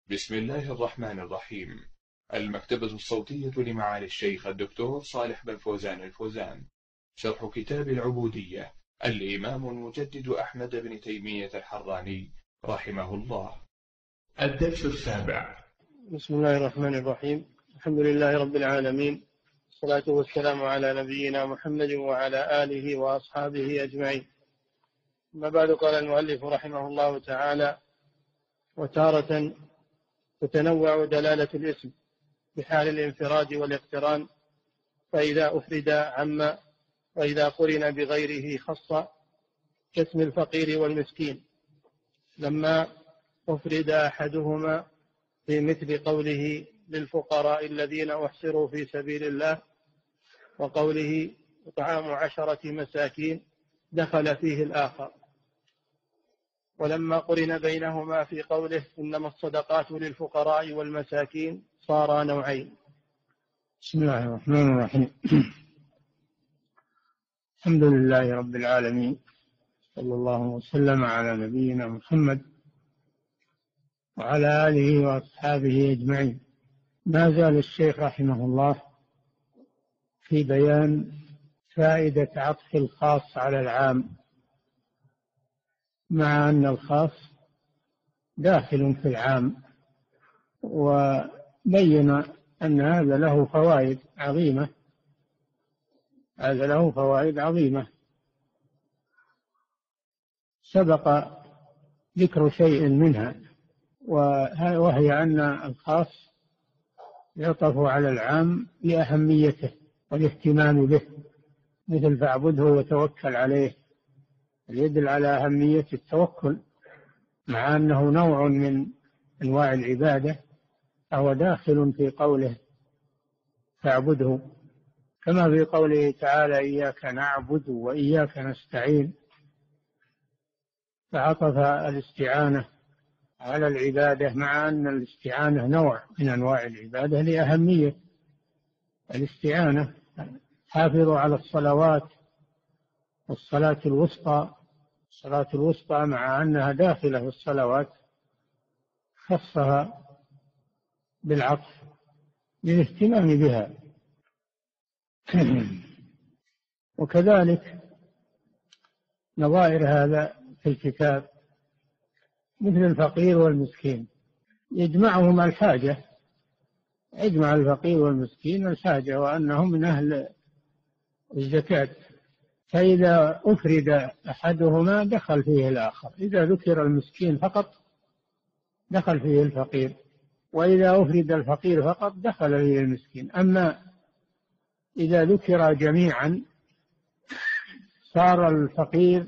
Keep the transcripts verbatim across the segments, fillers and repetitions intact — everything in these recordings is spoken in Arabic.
بسم الله الرحمن الرحيم. المكتبة الصوتية لمعالي الشيخ الدكتور صالح بن فوزان الفوزان. شرح كتاب العبودية الإمام المجدد أحمد بن تيمية الحراني رحمه الله. الدرس السابع. بسم الله الرحمن الرحيم. الحمد لله رب العالمين، والصلاة والسلام على نبينا محمد وعلى آله وأصحابه أجمعين. أما بعد، قال المؤلف رحمه الله تعالى: وتارة تتنوع دلالة الاسم بحال الانفراد والاقتران، فإذا أفرد عم، وإذا قرن بغيره خص، كاسم الفقير والمسكين، لما أفرد أحدهما في مثل قوله للفقراء الذين أحصروا في سبيل الله، وقوله إطعام عشرة مساكين، دخل فيه الآخر. ولما قرن بينهما في قوله إنما الصدقات للفقراء والمساكين، صار نوعين. بسم الله الرحمن الرحيم. الحمد لله رب العالمين، صلى الله وسلم على نبينا محمد وعلى آله وأصحابه أجمعين. ما زال الشيخ رحمه الله في بيان فائدة عطف الخاص على العام، مع أن الخاص داخل في العام، وبين أن هذا له فوائد عظيمة هذا له فوائد عظيمة سبق ذكر شيء منها، وهي أن الخاص يعطف على العام لأهميته والاهتمام به، مثل فاعبده وتوكل عليه، يدل على أهمية التوكل، مع أنه نوع من أنواع العبادة، فهو داخل في قوله فاعبده، كما في قوله تعالى إياك نعبد وإياك نستعين، فعطف الاستعانة على العبادة، مع أن الاستعانة نوع من أنواع العبادة لأهمية الاستعانة. حافظوا على الصلوات والصلاة الوسطى الصلاة الوسطى مع أنها داخلة في الصلوات خصها بالعطف للاهتمام بها. وكذلك نظائر هذا في الكتاب مثل الفقير والمسكين، يجمعهما الحاجة، يجمع الفقير والمسكين الحاجة، وأنهم من أهل الزكاة، فإذا أفرد أحدهما دخل فيه الآخر. إذا ذكر المسكين فقط دخل فيه الفقير، وإذا أفرد الفقير فقط دخل فيه المسكين. أما إذا ذكر جميعا صار الفقير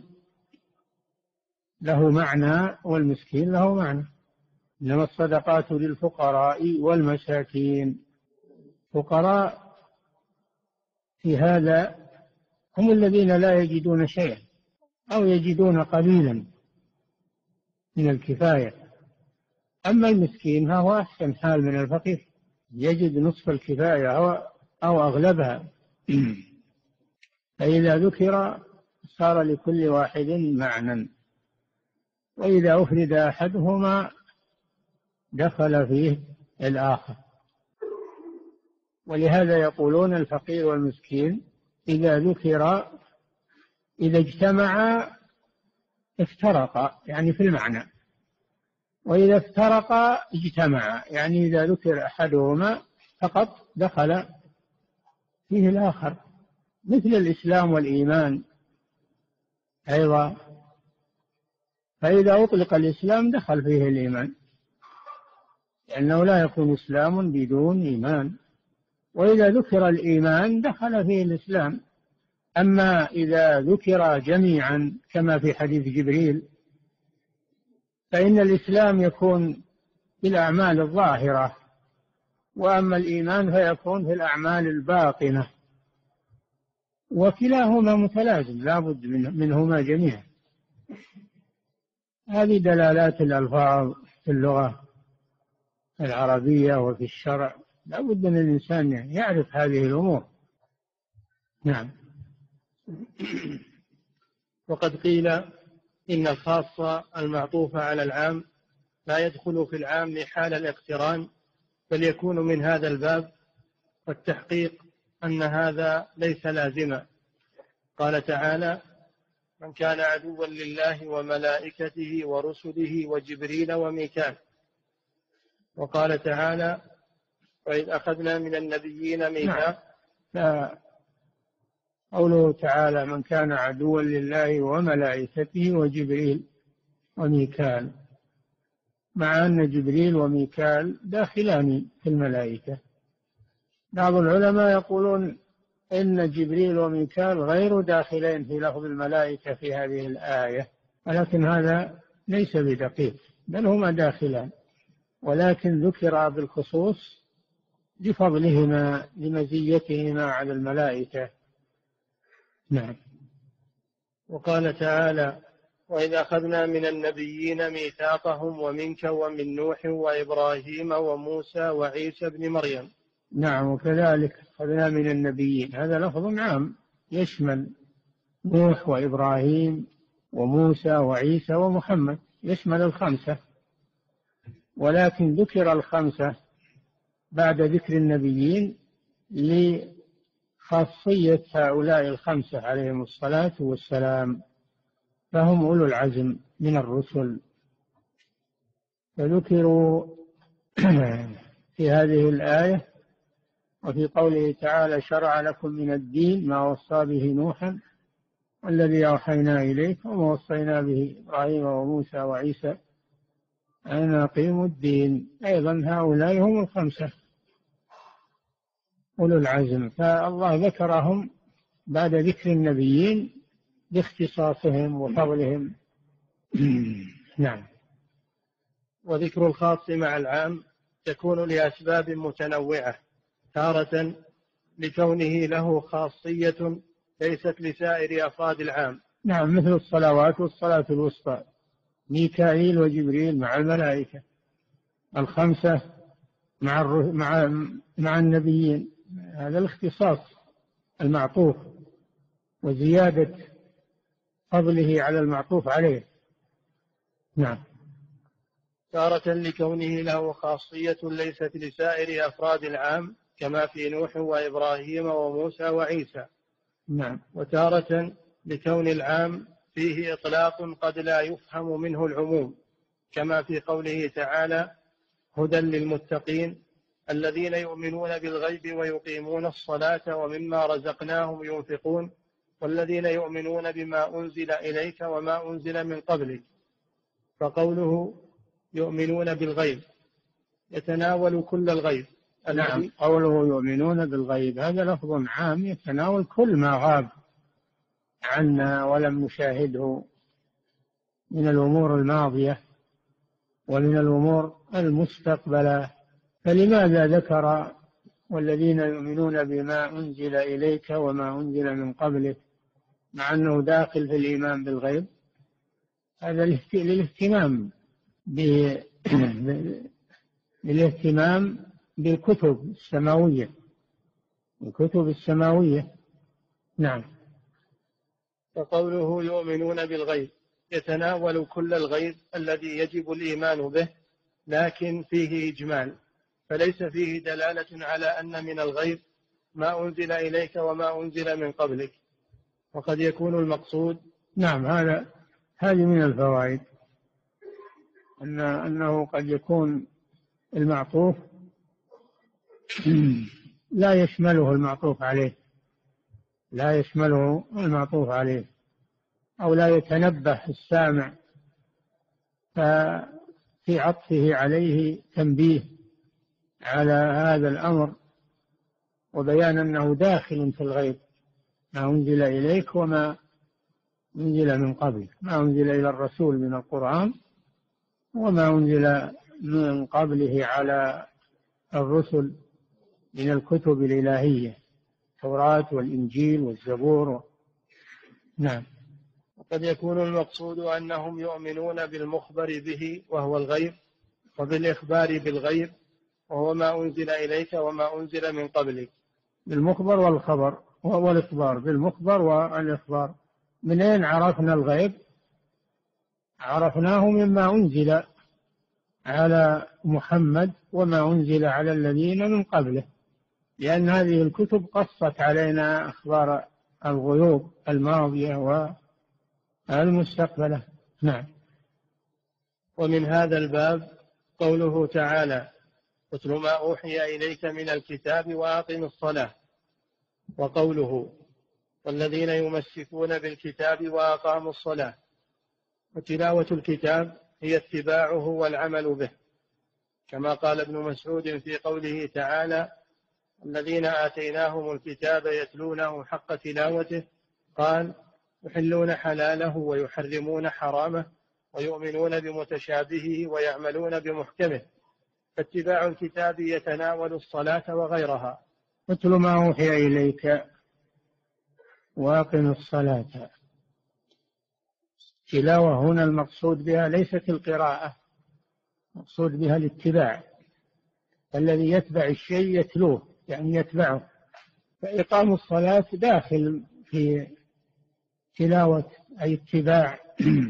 له معنى والمسكين له معنى. إنما الصدقات للفقراء والمساكين. فقراء في هذا هم الذين لا يجدون شيئا أو يجدون قليلا من الكفاية. أما المسكين فهو أحسن حال من الفقير، يجد نصف الكفاية أو أغلبها. فإذا ذكر صار لكل واحد معنى، وإذا أفرد أحدهما دخل فيه الآخر. ولهذا يقولون الفقير والمسكين إذا ذكر إذا اجتمعا افترقا، يعني في المعنى، وإذا افترقا اجتمعا، يعني إذا ذكر أحدهما فقط دخل فيه الآخر، مثل الإسلام والإيمان أيضا. فإذا أطلق الإسلام دخل فيه الإيمان، لأنه لا يكون إسلام بدون إيمان، وإذا ذكر الإيمان دخل فيه الإسلام. أما إذا ذكر جميعا كما في حديث جبريل فإن الإسلام يكون في الأعمال الظاهرة، وأما الإيمان فيكون في الأعمال الباطنة، وكلاهما متلازم لا بد منهما جميعا. هذه دلالات الألفاظ في اللغة العربية وفي الشرع، لا بد أن الإنسان يعرف هذه الأمور. نعم. وقد قيل إن الخاص المعطوف على العام لا يدخل في العام حال الاقتران، بل يكون من هذا الباب، والتحقيق أن هذا ليس لازما. قال تعالى: من كان عدوا لله وملائكته ورسله وجبريل وميكال. وقال تعالى: وإذ أخذنا من النبيين ميثاقا. قوله تعالى: من كان عدوا لله وملائكته وجبريل وميكال، مع أن جبريل وميكال داخلان في الملائكة. بعض العلماء يقولون إن جبريل وميكال غير داخلين في لفظ الملائكة في هذه الآية، ولكن هذا ليس بدقيق، بل هما داخلان، ولكن ذكر بالخصوص لفضلهما لمزيتهما على الملائكة. نعم. وقال تعالى: وإذ أخذنا من النبيين ميثاقهم ومنك ومن نوح وإبراهيم وموسى وعيسى بن مريم. نعم، وكذلك أخذنا من النبيين، هذا لفظ عام يشمل نوح وإبراهيم وموسى وعيسى ومحمد، يشمل الخمسة، ولكن ذكر الخمسة بعد ذكر النبيين لخاصية هؤلاء الخمسة عليهم الصلاة والسلام، فهم أولو العزم من الرسل، فذكروا في هذه الآية. وفي قوله تعالى: شرع لكم من الدين ما وصى به نوحا والذي أوحينا إليك وما وصينا به إبراهيم وموسى وعيسى أن أقيموا الدين. أيضا هؤلاء هم الخمسة أولو العزم، فالله ذكرهم بعد ذكر النبيين باختصاصهم وفضلهم. نعم. وذكر الخاص مع العام تكون لأسباب متنوعة، تارة لكونه له خاصية ليست لسائر أفراد العام. نعم، مثل الصلوات والصلاة الوسطى، ميكائيل وجبريل مع الملائكة، الخمسة مع مع مع النبيين، هذا الاختصاص المعطوف وزيادة فضله على المعطوف عليه. نعم. تارة لكونه له خاصية ليست لسائر أفراد العام، كما في نوح وإبراهيم وموسى وعيسى. نعم. وتارة لكون العام فيه إطلاق قد لا يفهم منه العموم، كما في قوله تعالى: هدى للمتقين الذين يؤمنون بالغيب ويقيمون الصلاة ومما رزقناهم ينفقون والذين يؤمنون بما أنزل إليك وما أنزل من قبلك. فقوله يؤمنون بالغيب يتناول كل الغيب. نعم، قوله يؤمنون بالغيب هذا لفظ عام يتناول كل ما غاب عنا ولم نشاهده من الأمور الماضية ومن الأمور المستقبلة. فلماذا ذكر والذين يؤمنون بما أنزل إليك وما أنزل من قبلك مع أنه داخل في الإيمان بالغيب؟ هذا للاهتمام بالاهتمام بالكتب السماوية الكتب السماوية. نعم. فقوله يؤمنون بالغيب يتناول كل الغيب الذي يجب الإيمان به، لكن فيه إجمال، فليس فيه دلالة على أن من الغيب ما أنزل إليك وما أنزل من قبلك. وقد يكون المقصود. نعم، هذا هذه من الفوائد أن أنه قد يكون المعطوف لا يشمله المعطوف عليه لا يشمله المعطوف عليه أو لا يتنبه السامع، ففي عطفه عليه تنبيه على هذا الأمر وبيان أنه داخل في الغيب، ما أنزل إليك وما أنزل من قبل، ما أنزل إلى الرسول من القرآن وما أنزل من قبله على الرسل من الكتب الإلهية، التوراة والإنجيل والزبور. نعم. وقد يكون المقصود أنهم يؤمنون بالمخبر به وهو الغيب، وبالإخبار بالغيب وهو ما أنزل إليك وما أنزل من قبلك. بالمخبر والخبر وهو الإخبار، بالمخبر والإخبار. من أين عرفنا الغيب؟ عرفناه مما أنزل على محمد وما أنزل على الذين من قبله، لأن هذه الكتب قصت علينا أخبار الغيوب الماضية والمستقبلة. نعم. ومن هذا الباب قوله تعالى: اتل ما أوحي إليك من الكتاب وأقم الصلاة، وقوله: والذين يمسكون بالكتاب وأقاموا الصلاة. وتلاوة الكتاب هي اتباعه والعمل به، كما قال ابن مسعود في قوله تعالى: الذين آتيناهم الكتاب يتلونه حق تلاوته، قال: يحلون حلاله ويحرمون حرامه ويؤمنون بمتشابهه ويعملون بمحكمه. فاتباع الكتاب يتناول الصلاة وغيرها. اتل ما أوحي إليك وأقم الصلاة. تلاوة هنا المقصود بها ليست القراءة، المقصود بها الاتباع، الذي يتبع الشيء يتلوه، يعني يتبعه. فإقام الصلاة داخل في تلاوة أي اتباع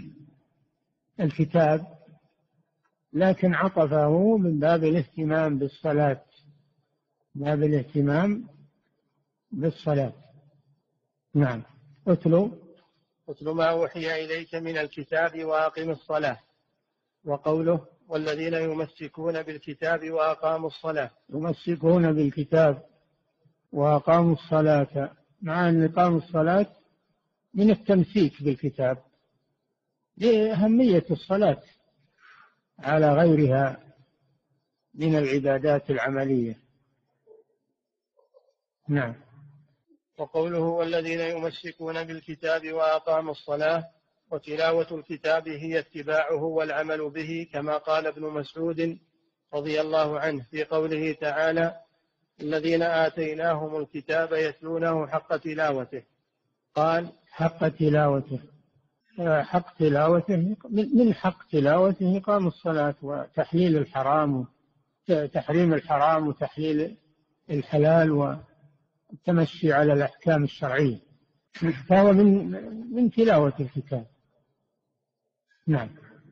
الكتاب، لكن عطفه من باب الاهتمام بالصلاة، باب الاهتمام بالصلاة. نعم. اتلو اتل ما أوحي إليك من الكتاب وأقم الصلاة. وقوله: والذين يمسكون بالكتاب وأقاموا الصلاة. يمسكون بالكتاب وأقاموا الصلاة، مع أن إقام الصلاة من التمسيك بالكتاب لأهمية الصلاة على غيرها من العبادات العملية. نعم. وقوله: والذين يمسكون بالكتاب وأقاموا الصلاة. وتلاوة الكتاب هي اتباعه والعمل به، كما قال ابن مسعود رضي الله عنه في قوله تعالى: الذين آتيناهم الكتاب يتلونه حق تلاوته، قال: حق تلاوته. حق تلاوته من حق تلاوته إقام الصلاة وتحليل الحرام وتحريم الحرام وتحليل الحلال والتمشي على الأحكام الشرعية، فهو من من تلاوة الكتاب. نعم.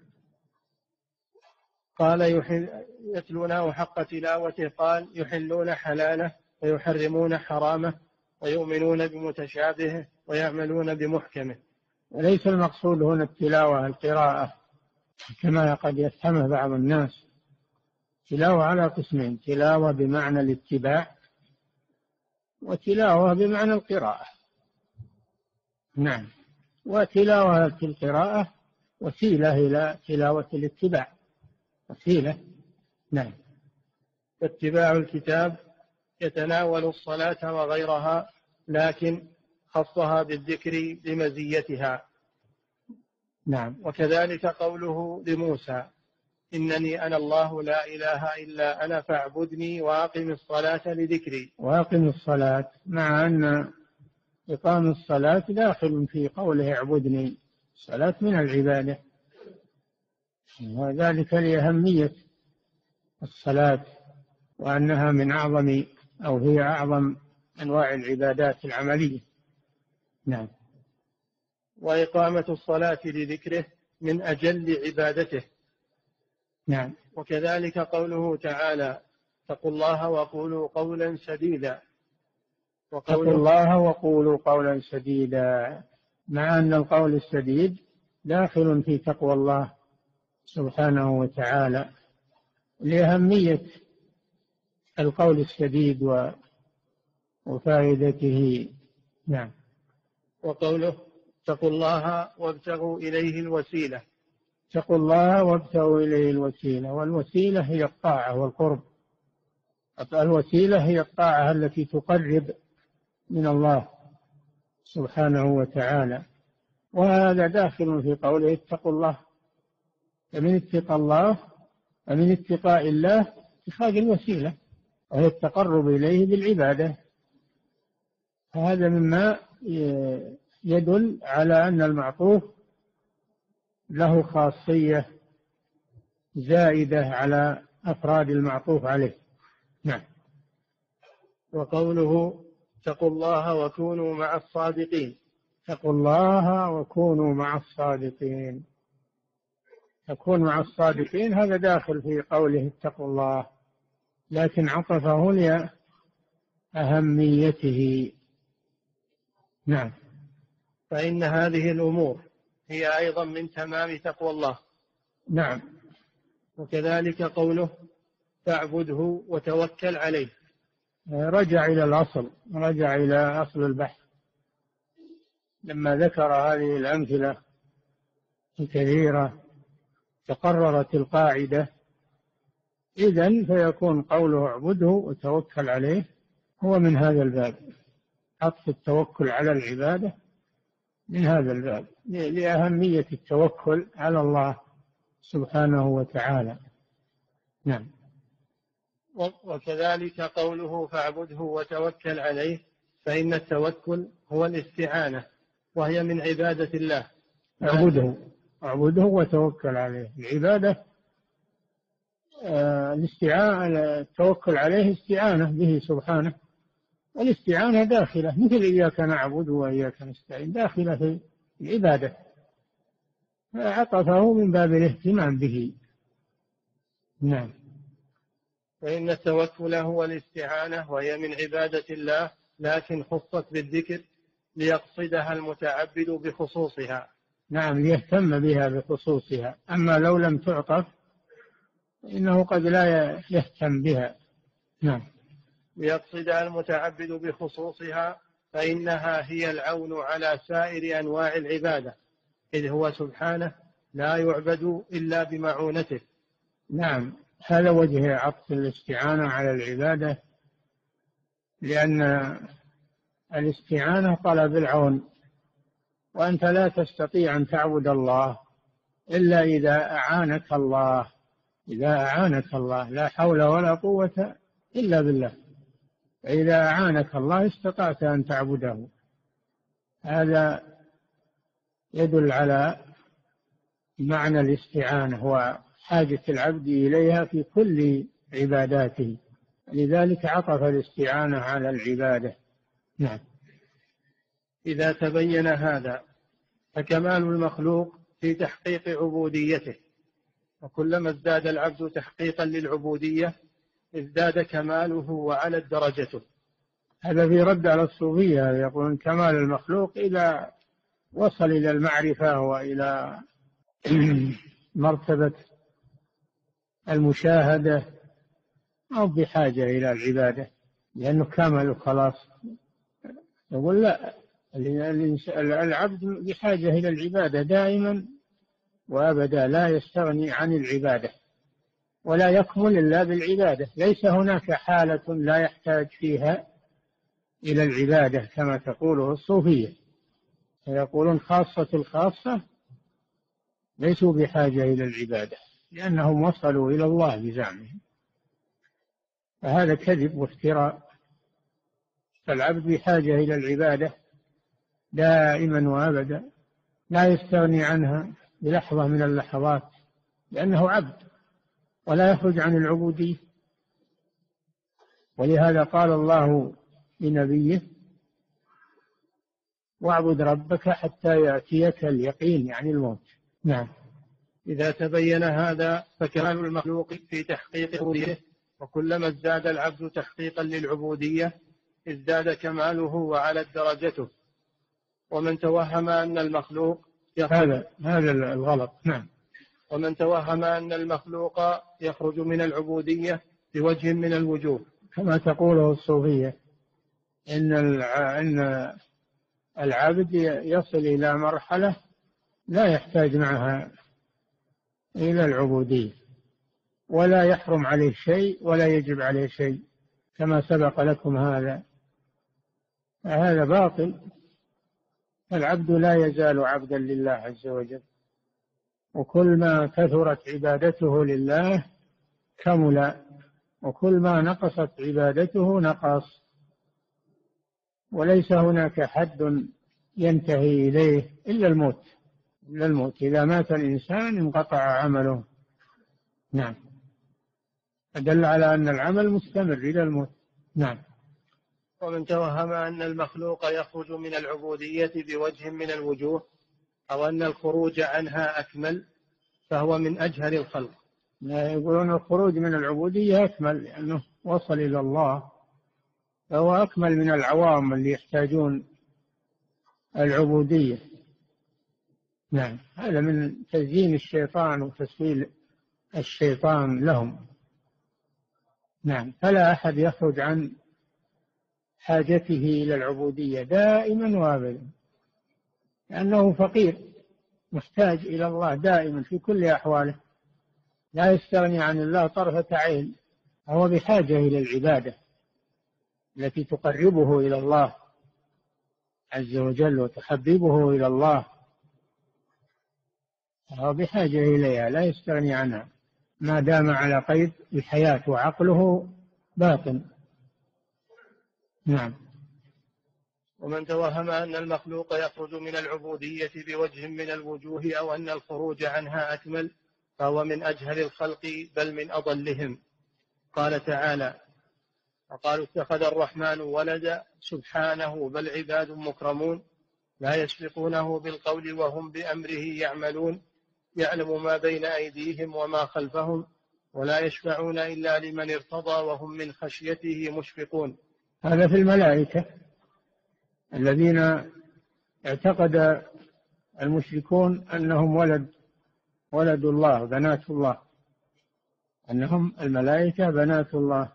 قال: يحل يتلونه حق تلاوته، قال: يحلون حلاله ويحرمون حرامه ويؤمنون بمتشابهه ويعملون بمحكمه. وليس المقصود هنا التلاوة القراءة كما قد يفهمه بعض الناس. تلاوة على قسمين: تلاوة بمعنى الاتباع، وتلاوة بمعنى القراءة. نعم. وتلاوة القراءة وسيلة إلى تلاوة الاتباع، وسيلة. نعم. فاتباع الكتاب يتناول الصلاة وغيرها، لكن خصها بالذكر لمزيتها. نعم. وكذلك قوله لموسى: إنني أنا الله لا إله إلا أنا فاعبدني وأقم الصلاة لذكري. وأقم الصلاة، مع أن إقام الصلاة داخل في قوله اعبدني. الصلاة من العبادة، وذلك لأهمية الصلاة، وأنها من أعظم أو هي أعظم أنواع العبادات العملية. نعم. وإقامة الصلاة لذكره من أجل عبادته. نعم. وكذلك قوله تعالى: اتقوا الله وقولوا قولا سديدا. اتقوا الله وقولوا قولا سديدا، مع أن القول السديد داخل في تقوى الله سبحانه وتعالى لأهمية القول السديد وفائدته. نعم. وقوله: اتقوا الله وابتغوا إليه الوسيلة. اتقوا الله وابتغوا إليه الوسيلة، والوسيلة هي الطاعة والقرب. الوسيلة هي الطاعة التي تقرب من الله سبحانه وتعالى، وهذا داخل في قوله اتقوا الله. فمن اتقى الله ومن اتقاء الله اتخاذ الوسيلة، وهي التقرب إليه بالعبادة. هذا مما يدل على أن المعطوف له خاصية زائدة على أفراد المعطوف عليه. نعم. وقوله: اتقوا الله وكونوا مع الصادقين. اتقوا الله وكونوا مع الصادقين. تكون مع الصادقين، هذا داخل في قوله اتقوا الله، لكن عطفه لأهميته. نعم. فإن هذه الأمور هي أيضا من تمام تقوى الله. نعم. وكذلك قوله فاعبده وتوكل عليه، رجع إلى الأصل، رجع إلى أصل البحث لما ذكر هذه الأمثلة الكثيرة تقررت القاعدة. إذن فيكون قوله اعبده وتوكل عليه هو من هذا الباب، عطف التوكل على العبادة من هذا الباب لأهمية التوكل على الله سبحانه وتعالى. نعم. وكذلك قوله فاعبده وتوكل عليه، فإن التوكل هو الاستعانة، وهي من عبادة الله. اعبده اعبده وتوكل عليه، العبادة آه الاستعانة، التوكل عليه استعانة به سبحانه، والاستعانة داخلة مثل إياك نعبد وإياك نستعين، داخلة في العبادة، فعطفه من باب الاهتمام به. نعم. فإن التوكل هو الاستعانة وهي من عبادة الله، لكن خصت بالذكر ليقصدها المتعبد بخصوصها. نعم، ليهتم بها بخصوصها، أما لو لم تعطف إنه قد لا يهتم بها. نعم. ليقصدها المتعبد بخصوصها، فإنها هي العون على سائر أنواع العبادة، إذ هو سبحانه لا يعبد إلا بمعونته. نعم، هذا وجه عطف الاستعانة على العبادة، لأن الاستعانة طلب العون، وأنت لا تستطيع أن تعبد الله إلا إذا أعانك الله، إذا أعانك الله، لا حول ولا قوة إلا بالله، فإذا أعانك الله استطعت أن تعبده. هذا يدل على معنى الاستعانة وحاجة العبد إليها في كل عباداته، لذلك عطف الاستعانة على العبادة. نعم. إذا تبين هذا فكمال المخلوق في تحقيق عبوديته، وكلما ازداد العبد تحقيقا للعبودية ازداد كماله وعلت درجته. هذا في رد على الصوفية، يقولون كمال المخلوق إذا وصل إلى المعرفة وإلى مرتبة المشاهدة أو بحاجة إلى العبادة لأنه كامل خلاص. يقول لا، العبد بحاجة إلى العبادة دائما وأبدا، لا يستغني عن العبادة ولا يكمل إلا بالعبادة، ليس هناك حالة لا يحتاج فيها إلى العبادة كما تقوله الصوفية. يقولون خاصة الخاصة ليسوا بحاجة إلى العبادة لأنهم وصلوا إلى الله بزعمهم، فهذا كذب وافتراء. فالعبد بحاجة إلى العبادة دائما وأبدا، لا يستغني عنها بلحظة من اللحظات لأنه عبد ولا يخرج عن العبودية. ولهذا قال الله لنبيه واعبد ربك حتى يأتيك اليقين، يعني الموت. نعم. إذا تبين هذا فكمال المخلوق في تحقيق عبوديته، وكلما ازداد العبد تحقيقا للعبودية ازداد كماله وعلت درجته. ومن توهم أن المخلوق هذا هذا الغلط. نعم. ومن توهم أن المخلوق يخرج من العبودية بوجه من الوجوه، كما تقوله الصوفية، إن أن العبد يصل إلى مرحلة لا يحتاج معها إلى العبودية، ولا يحرم عليه شيء ولا يجب عليه شيء كما سبق لكم. هذا هذا باطل. العبد لا يزال عبدا لله عز وجل، وكل ما كثرت عبادته لله كمل، وكل ما نقصت عبادته نقص، وليس هناك حد ينتهي إليه إلا الموت. إلا الموت، إذا مات الإنسان انقطع عمله. نعم. أدل على أن العمل مستمر إلى الموت. نعم. ومن توهم أن المخلوق يخرج من العبودية بوجه من الوجوه، أو أن الخروج عنها أكمل، فهو من أجهل الخلق. يقولون الخروج من العبودية أكمل لأنه وصل إلى الله، فهو أكمل من العوام اللي يحتاجون العبودية. نعم، هذا من تزيين الشيطان وتسويل الشيطان لهم. نعم، فلا أحد يخرج عن حاجته إلى العبودية دائما وابدا، لأنه فقير محتاج إلى الله دائما في كل أحواله، لا يستغني عن الله طرفة عين، هو بحاجة إلى العبادة التي تقربه إلى الله عز وجل وتحببه إلى الله، هو بحاجة إليها لا يستغني عنها ما دام على قيد الحياة وعقله باطن. نعم. ومن توهم أن المخلوق يخرج من العبودية بوجه من الوجوه أو أن الخروج عنها أكمل فهو من أجهل الخلق بل من أضلهم. قال تعالى: وقالوا اتخذ الرحمن ولدا سبحانه بل عباد مكرمون لا يسبقونه بالقول وهم بأمره يعملون يعلم ما بين أيديهم وما خلفهم ولا يشفعون إلا لمن ارتضى وهم من خشيته مشفقون. هذا في الملائكة الذين اعتقد المشركون أنهم ولد ولد الله بنات الله، أنهم الملائكة بنات الله،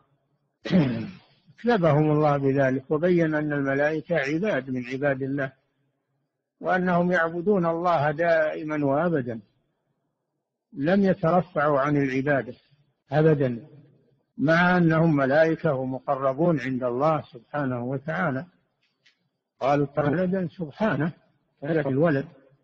كذبهم الله بذلك وبين أن الملائكة عباد من عباد الله، وأنهم يعبدون الله دائما وأبدا لم يترفعوا عن العبادة أبدا، مع أنهم ملائكة ومقربون عند الله سبحانه وتعالى. قالوا ولدا سبحانه الولد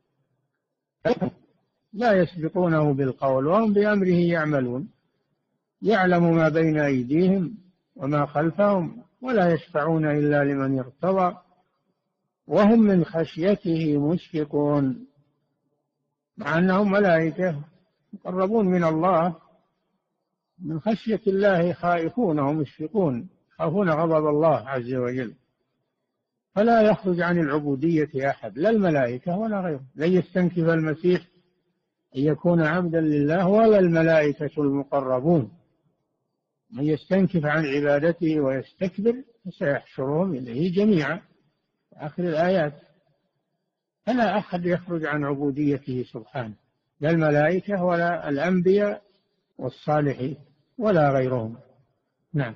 لا يسبقونه بالقول وهم بأمره يعملون يعلم ما بين أيديهم وما خلفهم ولا يشفعون إلا لمن ارتضى وهم من خشيته مشفقون، مع أنهم ملائكة مقربون من الله من خشية الله خائفون ومشفقون، خافون غضب الله عز وجل. فلا يخرج عن العبودية أحد، لا الملائكة ولا غيره. لن يستنكف المسيح أن يكون عبدا لله ولا الملائكة المقربون. من يستنكف عن عبادته ويستكبر فسيحشرهم إليه جميعا، آخر الآيات. فلا أحد يخرج عن عبوديته سبحانه، لا الملائكة ولا الأنبياء والصالحين ولا غيرهم. نعم.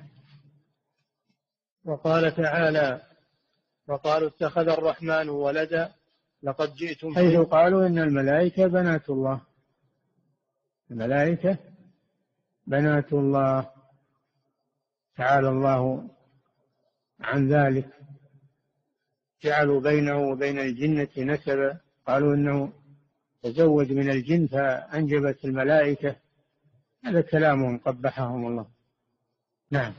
وقال تعالى: وقالوا اتخذ الرحمن ولدا لقد جئتم حيث قالوا إن الملائكة بنات الله، الملائكة بنات الله، تعالى الله عن ذلك. جعلوا بينه وبين الجنة نسبا، قالوا إنه تزوج من الجن فأنجبت الملائكة، هذا كلامهم قبحهم الله. نعم.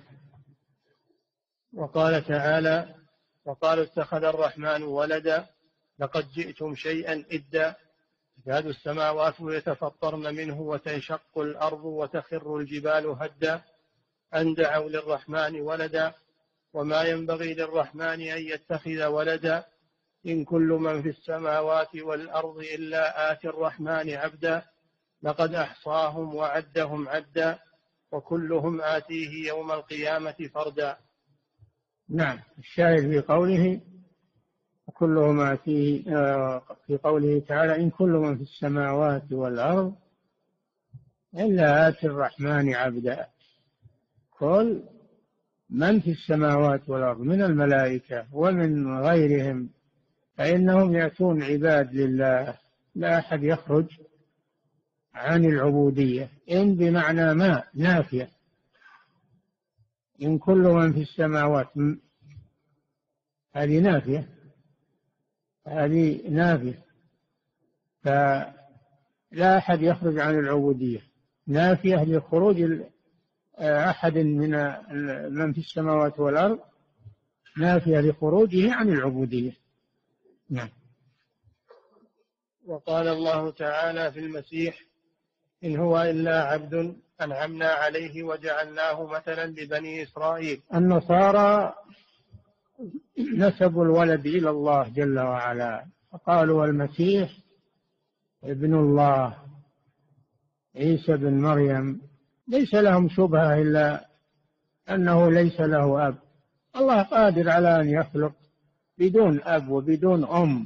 وقال تعالى: وقالوا اتخذ الرحمن ولدا لقد جئتم شيئا إدا تكاد السماوات يتفطرن منه وتنشق الأرض وتخر الجبال هدا أن دعوا للرحمن ولدا وما ينبغي للرحمن أن يتخذ ولدا إن كل من في السماوات والأرض إلا آتي الرحمن عبدا لقد أحصاهم وعدهم عدا وكلهم آتيه يوم القيامة فردا. نعم. الشاهد في قوله وكلهم آتيه، في قوله تعالى إن كل من في السماوات والأرض إلا آتي الرحمن عبدا. كل من في السماوات والأرض من الملائكة ومن غيرهم فإنهم يأتون عباد لله، لا أحد يخرج عن العبودية. إن بمعنى ما نافية، إن كل من في السماوات هذه نافية، هذه نافية، فلا أحد يخرج عن العبودية، نافية لخروج أحد من من في السماوات والأرض، نافية لخروجه عن العبودية. نعم. وقال الله تعالى في المسيح إن هو إلا عبد أنعمنا عليه وجعلناه مثلا لبني إسرائيل. النصارى نسبوا الولد إلى الله جل وعلا، فقالوا المسيح ابن الله، عيسى بن مريم ليس لهم شبهة إلا أنه ليس له أب. الله قادر على أن يخلق بدون أب وبدون أم،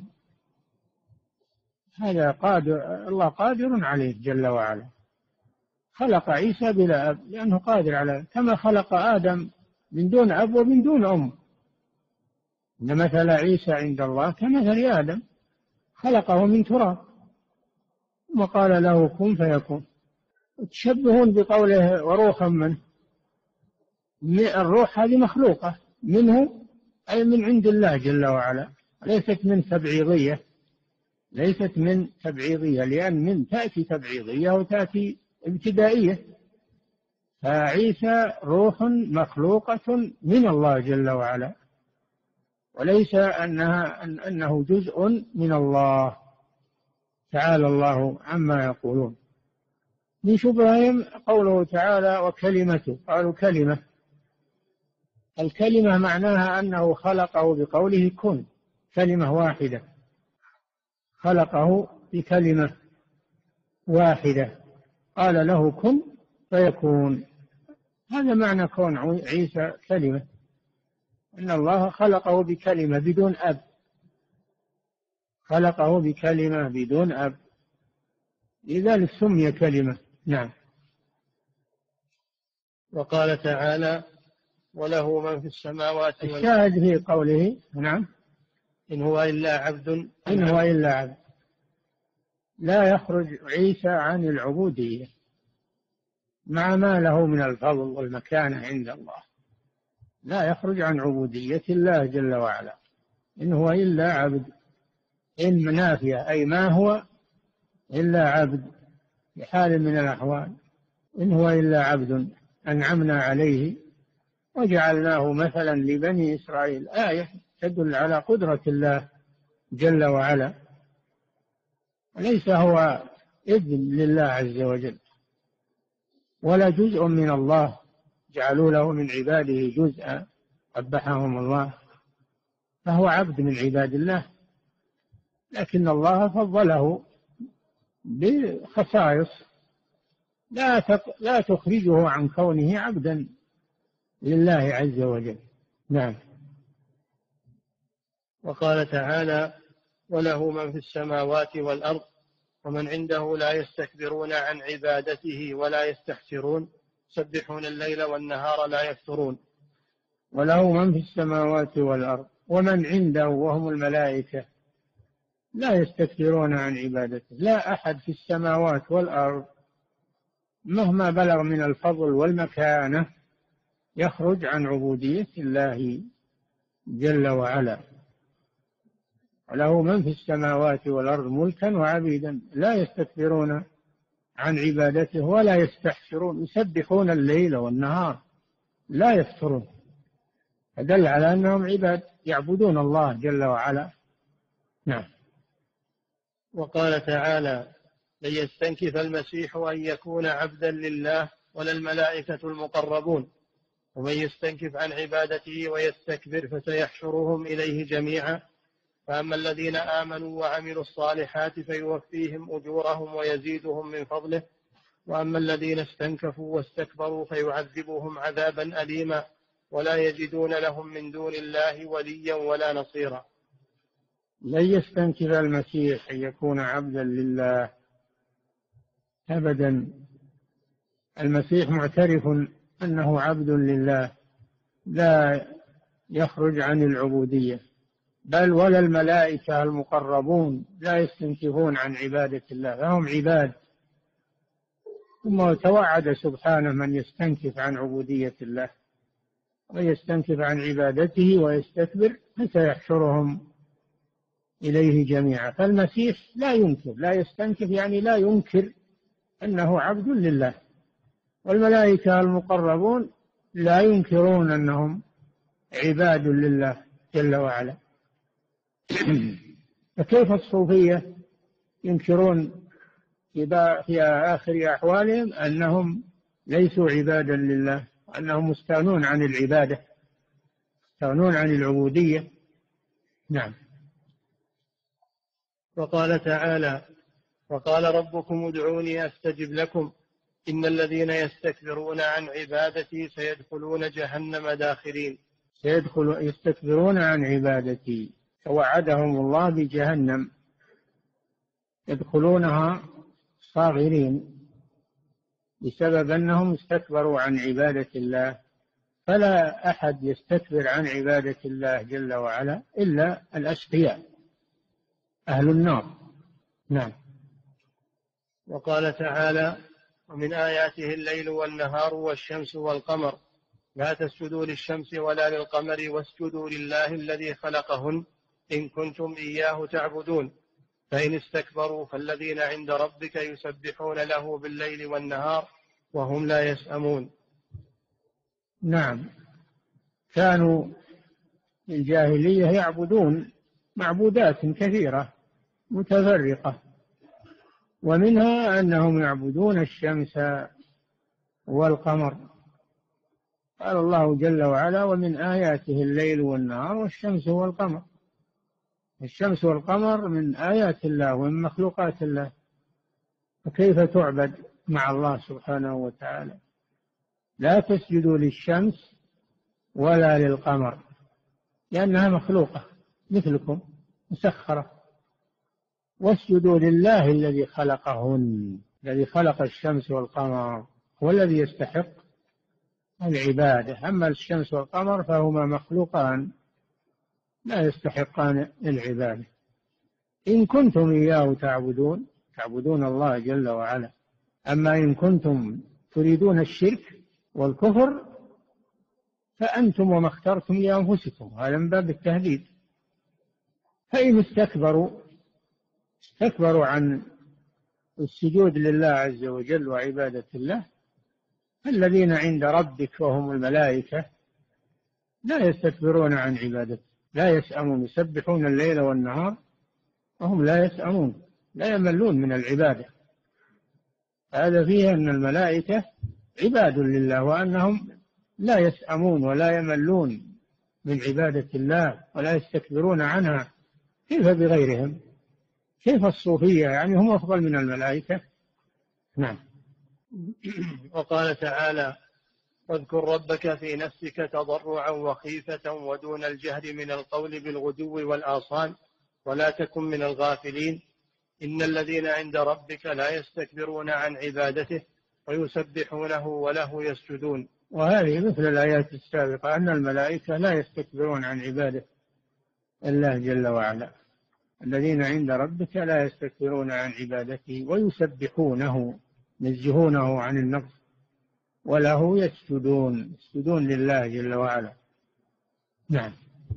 هذا قادر، الله قادر عليه جل وعلا. خلق عيسى بلا أب لأنه قادر على، كما خلق آدم من دون أب ومن دون أم. إن مثل عيسى عند الله كمثل آدم، خلقه من تراب ثم قال له كن فيكون. تشبهون بقوله وروحا منه، الروح هذه مخلوقة منه أي من عند الله جل وعلا، ليست من تبعيضية، ليست من تبعيضية، لأن من تأتي تبعيضية وتأتي ابتدائية، فعيسى روح مخلوقة من الله جل وعلا، وليس أنها أن أنه جزء من الله، تعالى الله عما يقولون. من شبههم قوله تعالى وكلمته، قالوا كلمة، الكلمة معناها أنه خلقه بقوله كن، كلمة واحدة، خلقه بكلمة واحدة قال له كن فيكون. هذا معنى كون عيسى كلمة، أن الله خلقه بكلمة بدون أب، خلقه بكلمة بدون أب، لذلك سمي كلمة. نعم. وقال تعالى وله من في السماوات والأرض. الشاهد في قوله نعم إن هو إلا عبد، إن هو إلا عبد، لا يخرج عيسى عن العبودية مع ما له من الفضل والمكانة عند الله، لا يخرج عن عبودية الله جل وعلا. إن هو إلا عبد، إن نافية أي ما هو إلا عبد بحال من الأحوال. إن هو إلا عبد أنعمنا عليه وجعلناه مثلا لبني إسرائيل، آية تدل على قدرة الله جل وعلا، ليس هو ابن لله عز وجل ولا جزء من الله، جعلوا له من عباده جزءا قبحهم الله، فهو عبد من عباد الله، لكن الله فضله بخصائص لا لا تخرجه عن كونه عبدا لله عز وجل. نعم. وقال تعالى وله من في السماوات والأرض ومن عنده لا يستكبرون عن عبادته ولا يستحسرون يسبحون الليل والنهار لا يفترون. وله من في السماوات والأرض ومن عنده وهم الملائكة لا يستكبرون عن عبادته. لا أحد في السماوات والأرض مهما بلغ من الفضل والمكانة يخرج عن عبودية الله جل وعلا. وله من في السماوات والأرض ملكا وعبيدا لا يستكبرون عن عبادته ولا يستحسرون يسبحون الليل والنهار لا يفترون، فدل على أنهم عباد يعبدون الله جل وعلا. نعم. وقال تعالى لن يستنكف المسيح أن يكون عبدا لله ولا الملائكة المقربون ومن يستنكف عن عبادته ويستكبر فسيحشرهم إليه جميعا فأما الذين آمنوا وعملوا الصالحات فيوفيهم أجورهم ويزيدهم من فضله وأما الذين استنكفوا واستكبروا فيعذبهم عذابا أليما ولا يجدون لهم من دون الله وليا ولا نصيرا. لن يستنكف المسيح أن يكون عبدا لله أبدا، المسيح معترف أنه عبد لله لا يخرج عن العبودية، بل ولا الملائكة المقربون لا يستنكفون عن عبادة الله، فهم عباد. ثم توعد سبحانه من يستنكف عن عبودية الله ويستنكف عن عبادته ويستكبر فسيحشرهم إليه جميعا. فالمسيح لا ينكر، لا يستنكف يعني لا ينكر أنه عبد لله، والملائكة المقربون لا ينكرون أنهم عباد لله جل وعلا. فكيف الصوفية ينكرون في آخر أحوالهم أنهم ليسوا عبادا لله، أنهم مستغنون عن العبادة، مستغنون عن العبودية. نعم. وقال تعالى وقال ربكم ادعوني أستجب لكم إن الذين يستكبرون عن عبادتي سيدخلون جهنم داخرين. سيدخل يستكبرون عن عبادتي، فوعدهم الله بجهنم يدخلونها صاغرين بسبب أنهم استكبروا عن عبادة الله. فلا أحد يستكبر عن عبادة الله جل وعلا إلا الأشقياء أهل النار. نعم. وقال تعالى: ومن آياته الليل والنهار والشمس والقمر لا تسجدوا للشمس ولا للقمر واسجدوا لله الذي خلقهن إن كنتم إياه تعبدون فإن استكبروا فالذين عند ربك يسبحون له بالليل والنهار وهم لا يسأمون. نعم. كانوا في الجاهلية يعبدون معبودات كثيرة متفرقة، ومنها أنهم يعبدون الشمس والقمر. قال الله جل وعلا: ومن آياته الليل والنهار والشمس والقمر. الشمس والقمر من آيات الله ومن مخلوقات الله، فكيف تعبد مع الله سبحانه وتعالى؟ لا تسجدوا للشمس ولا للقمر لأنها مخلوقة مثلكم مسخرة، واسجدوا لله الذي خلقهن. الذي خلق الشمس والقمر هو الذي يستحق العبادة، أما الشمس والقمر فهما مخلوقان لا يستحقان العبادة. إن كنتم إياه تعبدون تعبدون الله جل وعلا. أما إن كنتم تريدون الشرك والكفر فأنتم وما اخترتم لأنفسكم، هذا من باب التهديد. فإن استكبروا استكبروا عن السجود لله عز وجل وعبادة الله الذين عند ربك وهم الملائكة لا يستكبرون عن عبادته لا يسأمون، يسبحون الليل والنهار وهم لا يسأمون، لا يملون من العبادة. هذا فيه أن الملائكة عباد لله وأنهم لا يسأمون ولا يملون من عبادة الله ولا يستكبرون عنها. كيف بغيرهم؟ كيف الصوفية يعني هم أفضل من الملائكة؟ نعم. وقال تعالى: واذكر ربك في نفسك تضرعا وخيفة ودون الجهر من القول بالغدو والآصال ولا تكن من الغافلين إن الذين عند ربك لا يستكبرون عن عبادته ويسبحونه وله يسجدون. وهذه مثل الآيات السابقة أن الملائكة لا يستكبرون عن عبادة الله جل وعلا. الذين عند ربك لا يستكبرون عن عبادته ويسبحونه ينزهونه عن النقص وله يسجدون يسجدون لله جل وعلا. نعم.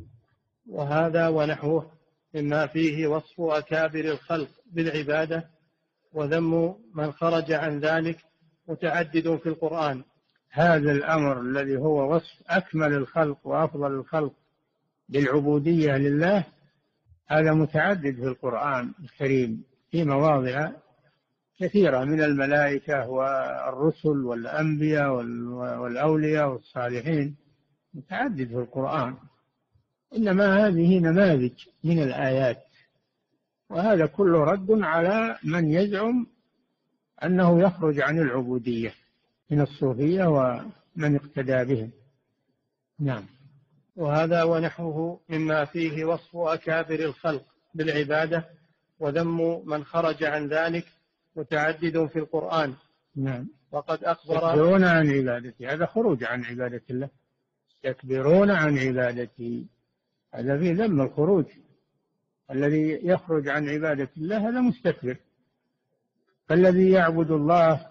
وهذا ونحوه مما فيه وصف أكابر الخلق بالعبادة وذم من خرج عن ذلك متعدد في القرآن. هذا الأمر الذي هو وصف أكمل الخلق وأفضل الخلق بالعبودية لله هذا متعدد في القرآن الكريم في مواضع كثيرة من الملائكة والرسل والأنبياء والأولياء والصالحين، متعدد في القرآن. إنما هذه نماذج من الآيات، وهذا كله رد على من يزعم أنه يخرج عن العبودية من الصوفية ومن اقتدى بهم. نعم. وهذا ونحوه مما فيه وصف أكابر الخلق بالعبادة وذم من خرج عن ذلك متعدد في القرآن. نعم. وقد أخبر يستكبرون عن عبادته، هذا خروج عن عبادة الله. يستكبرون عن عبادته هذا فيه ذم الخروج. الذي يخرج عن عبادة الله هذا مستكبر. فالذي يعبد الله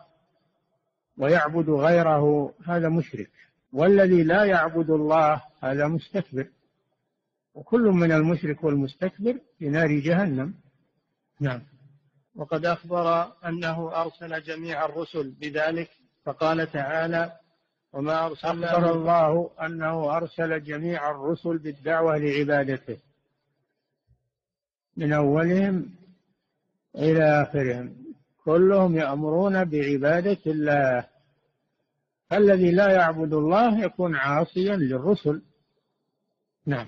ويعبد غيره هذا مشرك، والذي لا يعبد الله هذا مستكبر، وكل من المشرك والمستكبر في نار جهنم. نعم. وقد أخبر أنه أرسل جميع الرسل بذلك فقال تعالى: وما أرسلنا أخبر الله أنه أرسل جميع الرسل بالدعوة لعبادته من أولهم إلى آخرهم، كلهم يأمرون بعبادة الله. فالذي لا يعبد الله يكون عاصيا للرسل. نعم.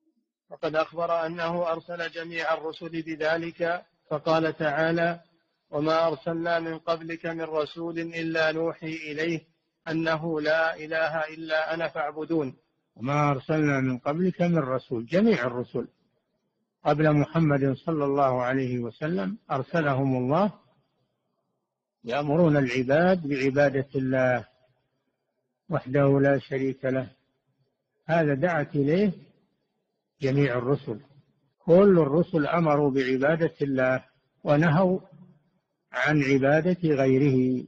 وقد أخبر أنه أرسل جميع الرسل بذلك فقال تعالى: وما أرسلنا من قبلك من رسول إلا نوحي إليه أنه لا إله إلا أنا فاعبدون. وما أرسلنا من قبلك من رسول، جميع الرسل قبل محمد صلى الله عليه وسلم أرسلهم الله يأمرون العباد بعبادة الله وحده لا شريك له. هذا دعت إليه جميع الرسل، كل الرسل أمروا بعبادة الله ونهوا عن عبادة غيره.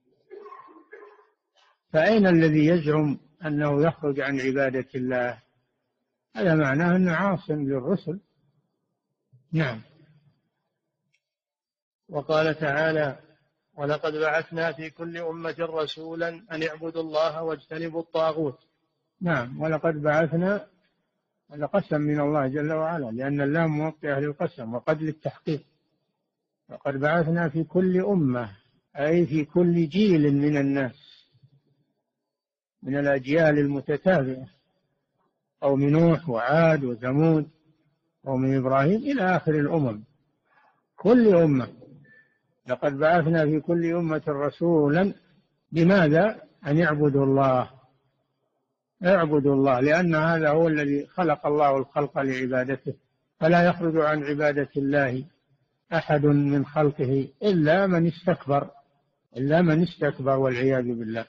فأين الذي يزعم أنه يخرج عن عبادة الله؟ هذا معناه أنه عاصم للرسل. نعم. وقال تعالى: ولقد بعثنا في كل أمة رسولا أن اعبدوا الله واجتنبوا الطاغوت. نعم، ولقد بعثنا، هذا قسم من الله جل وعلا، لأن اللام موطئة للقسم وقد للتحقيق. وقد بعثنا في كل أمة أي في كل جيل من الناس، من الأجيال المتتابعة، قوم نوح وعاد وثمود ومن إبراهيم إلى آخر الأمم، كل أمة. لقد بعثنا في كل أمة رسولا، بماذا؟ أن يعبدوا الله، اعبدوا الله، لأن هذا هو الذي خلق الله الخلق لعبادته، فلا يخرج عن عبادة الله أحد من خلقه إلا من استكبر، إلا من استكبر والعياذ بالله.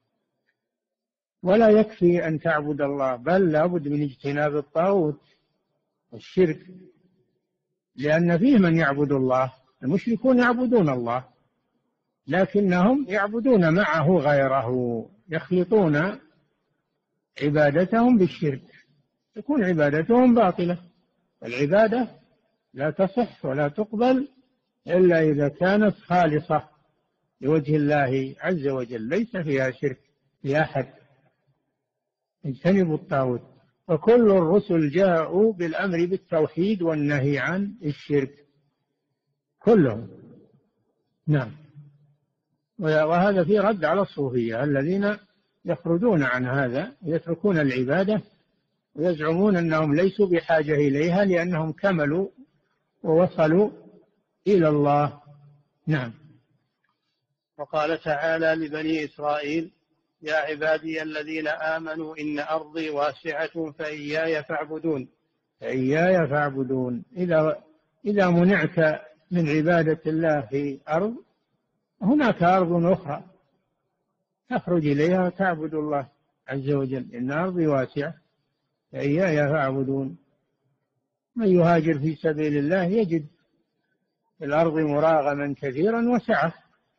ولا يكفي أن تعبد الله، بل لابد من اجتناب الطاغوت والشرك، لأن فيه من يعبد الله. المشركون يعبدون الله لكنهم يعبدون معه غيره، يخلطون عبادتهم بالشرك، تكون عبادتهم باطلة. العبادة لا تصح ولا تقبل إلا إذا كانت خالصة لوجه الله عز وجل، ليس فيها شرك لأحد. اجتنبوا الطاغوت. فكل الرسل جاءوا بالأمر بالتوحيد والنهي عن الشرك كلهم. نعم. وهذا في رد على الصوفية الذين يخرجون عن هذا، يتركون العبادة ويزعمون أنهم ليسوا بحاجة إليها لأنهم كملوا ووصلوا إلى الله. نعم. وقال تعالى لبني إسرائيل: يا عبادي الذين آمنوا إن أرضي واسعة فإياي فاعبدون. فإياي فاعبدون. إذا إذا منعت من عبادة الله في أرض، هناك أرض أخرى تخرج إليها تعبد الله عز وجل. إن أرضي واسعة فإياي فاعبدون. من يهاجر في سبيل الله يجد في الأرض مراغما كثيرا وسعة.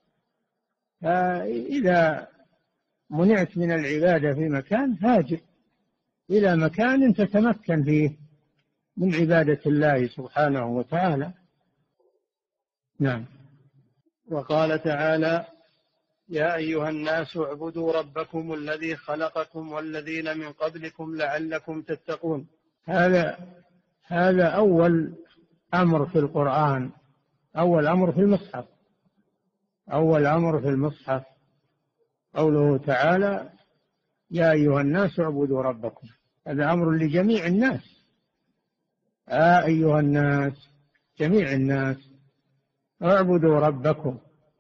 فإذا منعت من العبادة في مكان، هاجر إلى مكان تتمكن فيه من عبادة الله سبحانه وتعالى. نعم. وقال تعالى: يا أيها الناس اعبدوا ربكم الذي خلقكم والذين من قبلكم لعلكم تتقون. هذا هذا أول أمر في القرآن، أول أمر في المصحف، أول أمر في المصحف قوله تعالى: يا أيها الناس اعبدوا ربكم. هذا أمر لجميع الناس. يا أيها الناس، جميع الناس، اعبدوا ربكم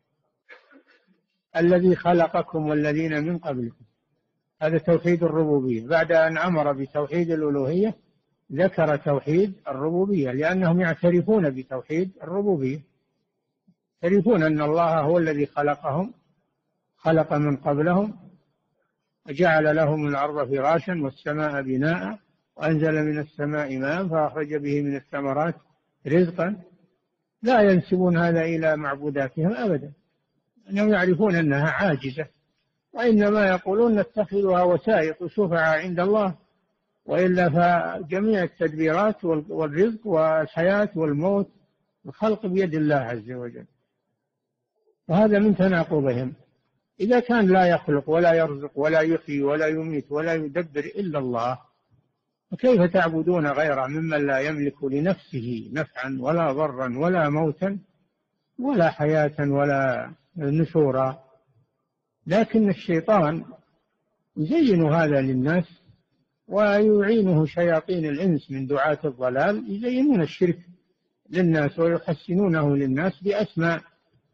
الذي خلقكم والذين من قبلكم. هذا توحيد الربوبية. بعد أن أمر بتوحيد الألوهية ذكر توحيد الربوبية، لأنهم يعترفون بتوحيد الربوبية، يعترفون أن الله هو الذي خلقهم، خلق من قبلهم وجعل لهم الأرض فراشا والسماء بناء وأنزل من السماء ماء فأخرج به من الثمرات رزقا. لا ينسبون هذا إلى معبوداتهم أبدا، أنهم يعرفون أنها عاجزة، وإنما يقولون نتخذها وسائط شفعاء عند الله، وإلا فجميع التدبيرات والرزق والحياة والموت الخلق بيد الله عز وجل. وهذا من تناقضهم. إذا كان لا يخلق ولا يرزق ولا يحيي ولا يميت ولا يدبر إلا الله، فكيف تعبدون غيره ممن لا يملك لنفسه نفعا ولا ضرا ولا موتا ولا حياة ولا نشورا؟ لكن الشيطان يزين هذا للناس، ويعينه شياطين الإنس من دعاة الضلال يزينون الشرك للناس ويحسنونه للناس بأسماء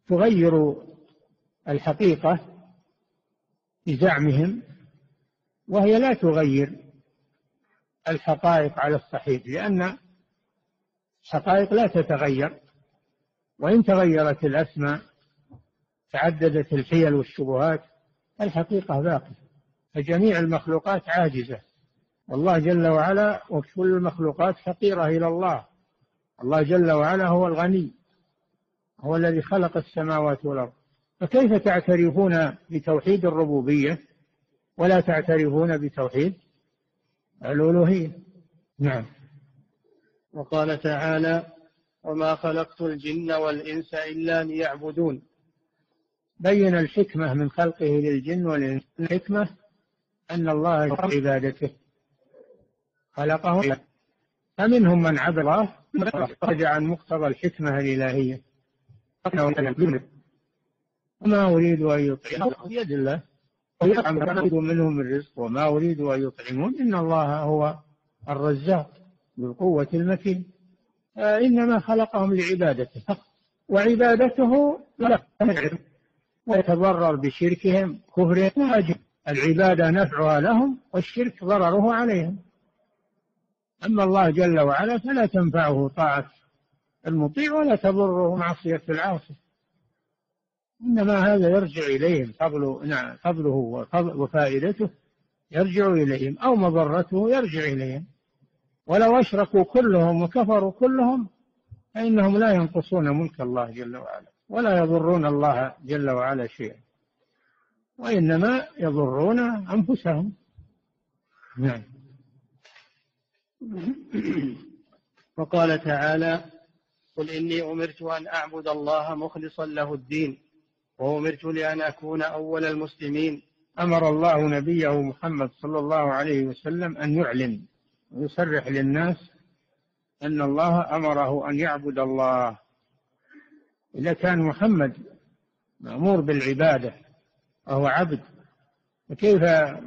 تغير الحقيقة بزعمهم، وهي لا تغير الحقائق على الصحيح، لأن الحقائق لا تتغير، وإن تغيرت الأسماء تعددت الحيل والشبهات الحقيقة باقية. فجميع المخلوقات عاجزة، والله جل وعلا وكل المخلوقات فقيرة إلى الله. الله جل وعلا هو الغني، هو الذي خلق السماوات والأرض، فكيف تعترفون بتوحيد الربوبية ولا تعترفون بتوحيد الألوهية؟ نعم. وقال تعالى: وما خلقت الجن والإنس إلا ليعبدون. بين الحكمة من خلقه للجن والإنس. الحكمة أن الله عبادته خلقه، فمنهم من عبد الله خرج عن مقتضى الحكمة الإلهية، وما أريد أن يطعمون بيد الله ويطعم منهم الرزق وما أريد أن يطعمون إن الله هو الرزاق ذو القوة المتين. إنما خلقهم لعبادته، وعبادته لا ويتضرر بشركهم كفرهم. العبادة نفعها لهم والشرك ضرره عليهم. أما الله جل وعلا فلا تنفعه طاعة المطيع ولا تضره معصية العاصي، إنما هذا يرجع إليهم، فضله نعم فضله وفائدته يرجع إليهم، أو مضرته يرجع إليهم. ولو أشركوا كلهم وكفروا كلهم فإنهم لا ينقصون ملك الله جل وعلا ولا يضرون الله جل وعلا شيئا، وإنما يضرون أنفسهم. نعم. وقال تعالى: قل إني أمرت أن أعبد الله مخلصا له الدين وأمرت لأن أكون أول المسلمين. أمر الله نبيه محمد صلى الله عليه وسلم أن يعلن ويصرح للناس أن الله أمره أن يعبد الله. إذا كان محمد مأمور بالعبادة وهو عبد، فكيف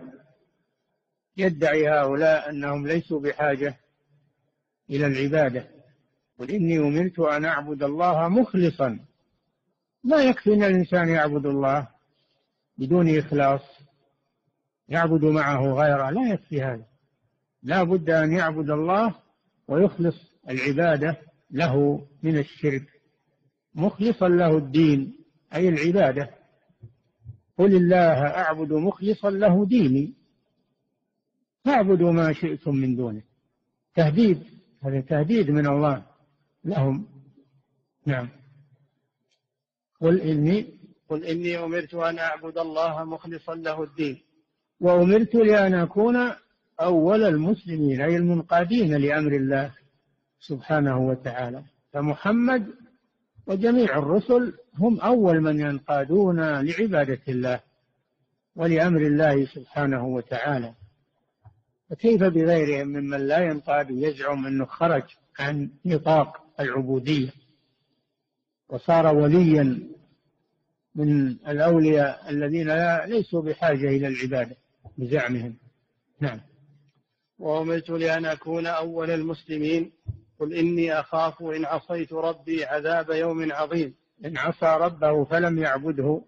يدعي هؤلاء أنهم ليسوا بحاجة إلى العبادة؟ قل إني أمرت أن أعبد الله مخلصا. لا يكفي أن الإنسان يعبد الله بدون إخلاص، يعبد معه غيره، لا يكفي هذا، لا بد أن يعبد الله ويخلص العبادة له من الشرك، مخلصا له الدين أي العبادة. قل الله أعبد مخلصا له ديني فاعبدوا ما شئتم من دونه. تهديد، هذا تهديد من الله لهم. نعم. قل إني قل إني أمرت أن أعبد الله مخلصا له الدين وأمرت لأن أكون أول المسلمين أي المنقادين لأمر الله سبحانه وتعالى. فمحمد وجميع الرسل هم أول من ينقادون لعبادة الله ولأمر الله سبحانه وتعالى، فكيف بغيرهم ممن لا ينقاد يزعم أنه خرج عن نطاق العبودية وصار وليا من الأولياء الذين لا ليسوا بحاجة إلى العبادة بزعمهم. نعم. وأمرت لأن أكون أول المسلمين. قل إني أخاف إن عصيت ربي عذاب يوم عظيم. إن عصى ربه فلم يعبده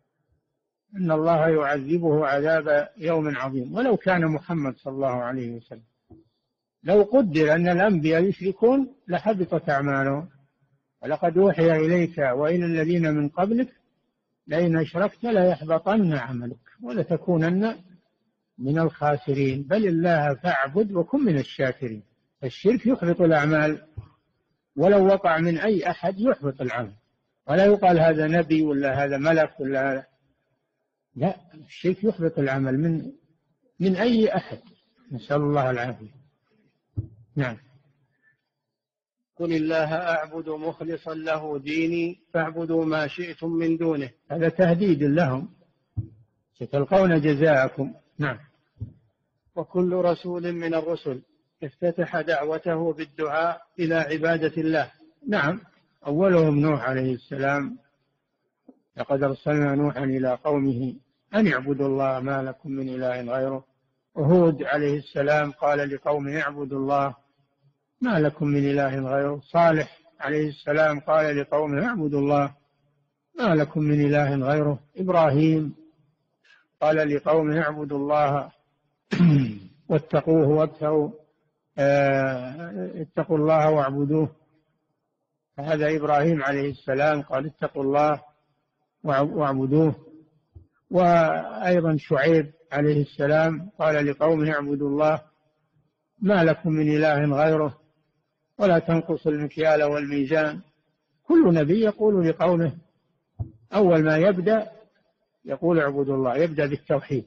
إن الله يعذبه عذاب يوم عظيم. ولو كان محمد صلى الله عليه وسلم لو قدر أن الأنبياء يشركون لحبطت أعمالهم، ولقد أوحي إليك وإلى الذين من قبلك لئن أشركت ليحبطن عملك ولتكونن من الخاسرين. بل الله فاعبد وكن من الشاكرين. الشرك يحبط الأعمال، ولو وقع من أي أحد يحبط العمل، ولا يقال هذا نبي ولا هذا ملك ولا هذا. لا، الشرك يحبط العمل من من أي أحد، نسأل الله العافية. نعم. قل الله أعبد مخلصا له ديني فاعبدوا ما شئتم من دونه. هذا تهديد لهم، ستلقون جزاءكم. نعم. وكل رسول من الرسل افتتح دعوته بالدعاء إلى عبادة الله. نعم. أولهم نوح عليه السلام، لقد أرسلنا نوحا إلى قومه أن اعبدوا الله ما لكم من إله غيره. وهود عليه السلام قال لقومه اعبدوا الله ما لكم من إله غيره. صالح عليه السلام قال لقومه اعبدوا الله ما لكم من إله غيره. إبراهيم قال لقومه اعبدوا الله واتقوه وابتغوا اتقوا الله واعبدوه. هذا إبراهيم عليه السلام قال اتقوا الله واعبدوه. وأيضا شعيب عليه السلام قال لقومه اعبدوا الله ما لكم من إله غيره ولا تنقصوا المكيال والميزان. كل نبي يقول لقومه أول ما يبدأ يقول اعبدوا الله، يبدأ بالتوحيد.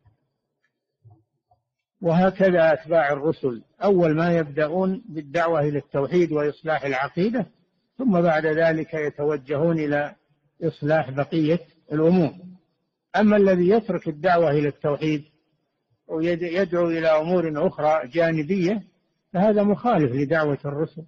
وهكذا أتباع الرسل أول ما يبدأون بالدعوة إلى التوحيد وإصلاح العقيدة، ثم بعد ذلك يتوجهون إلى إصلاح بقية الأمور. أما الذي يترك الدعوة إلى التوحيد ويدعو إلى أمور أخرى جانبية فهذا مخالف لدعوة الرسل.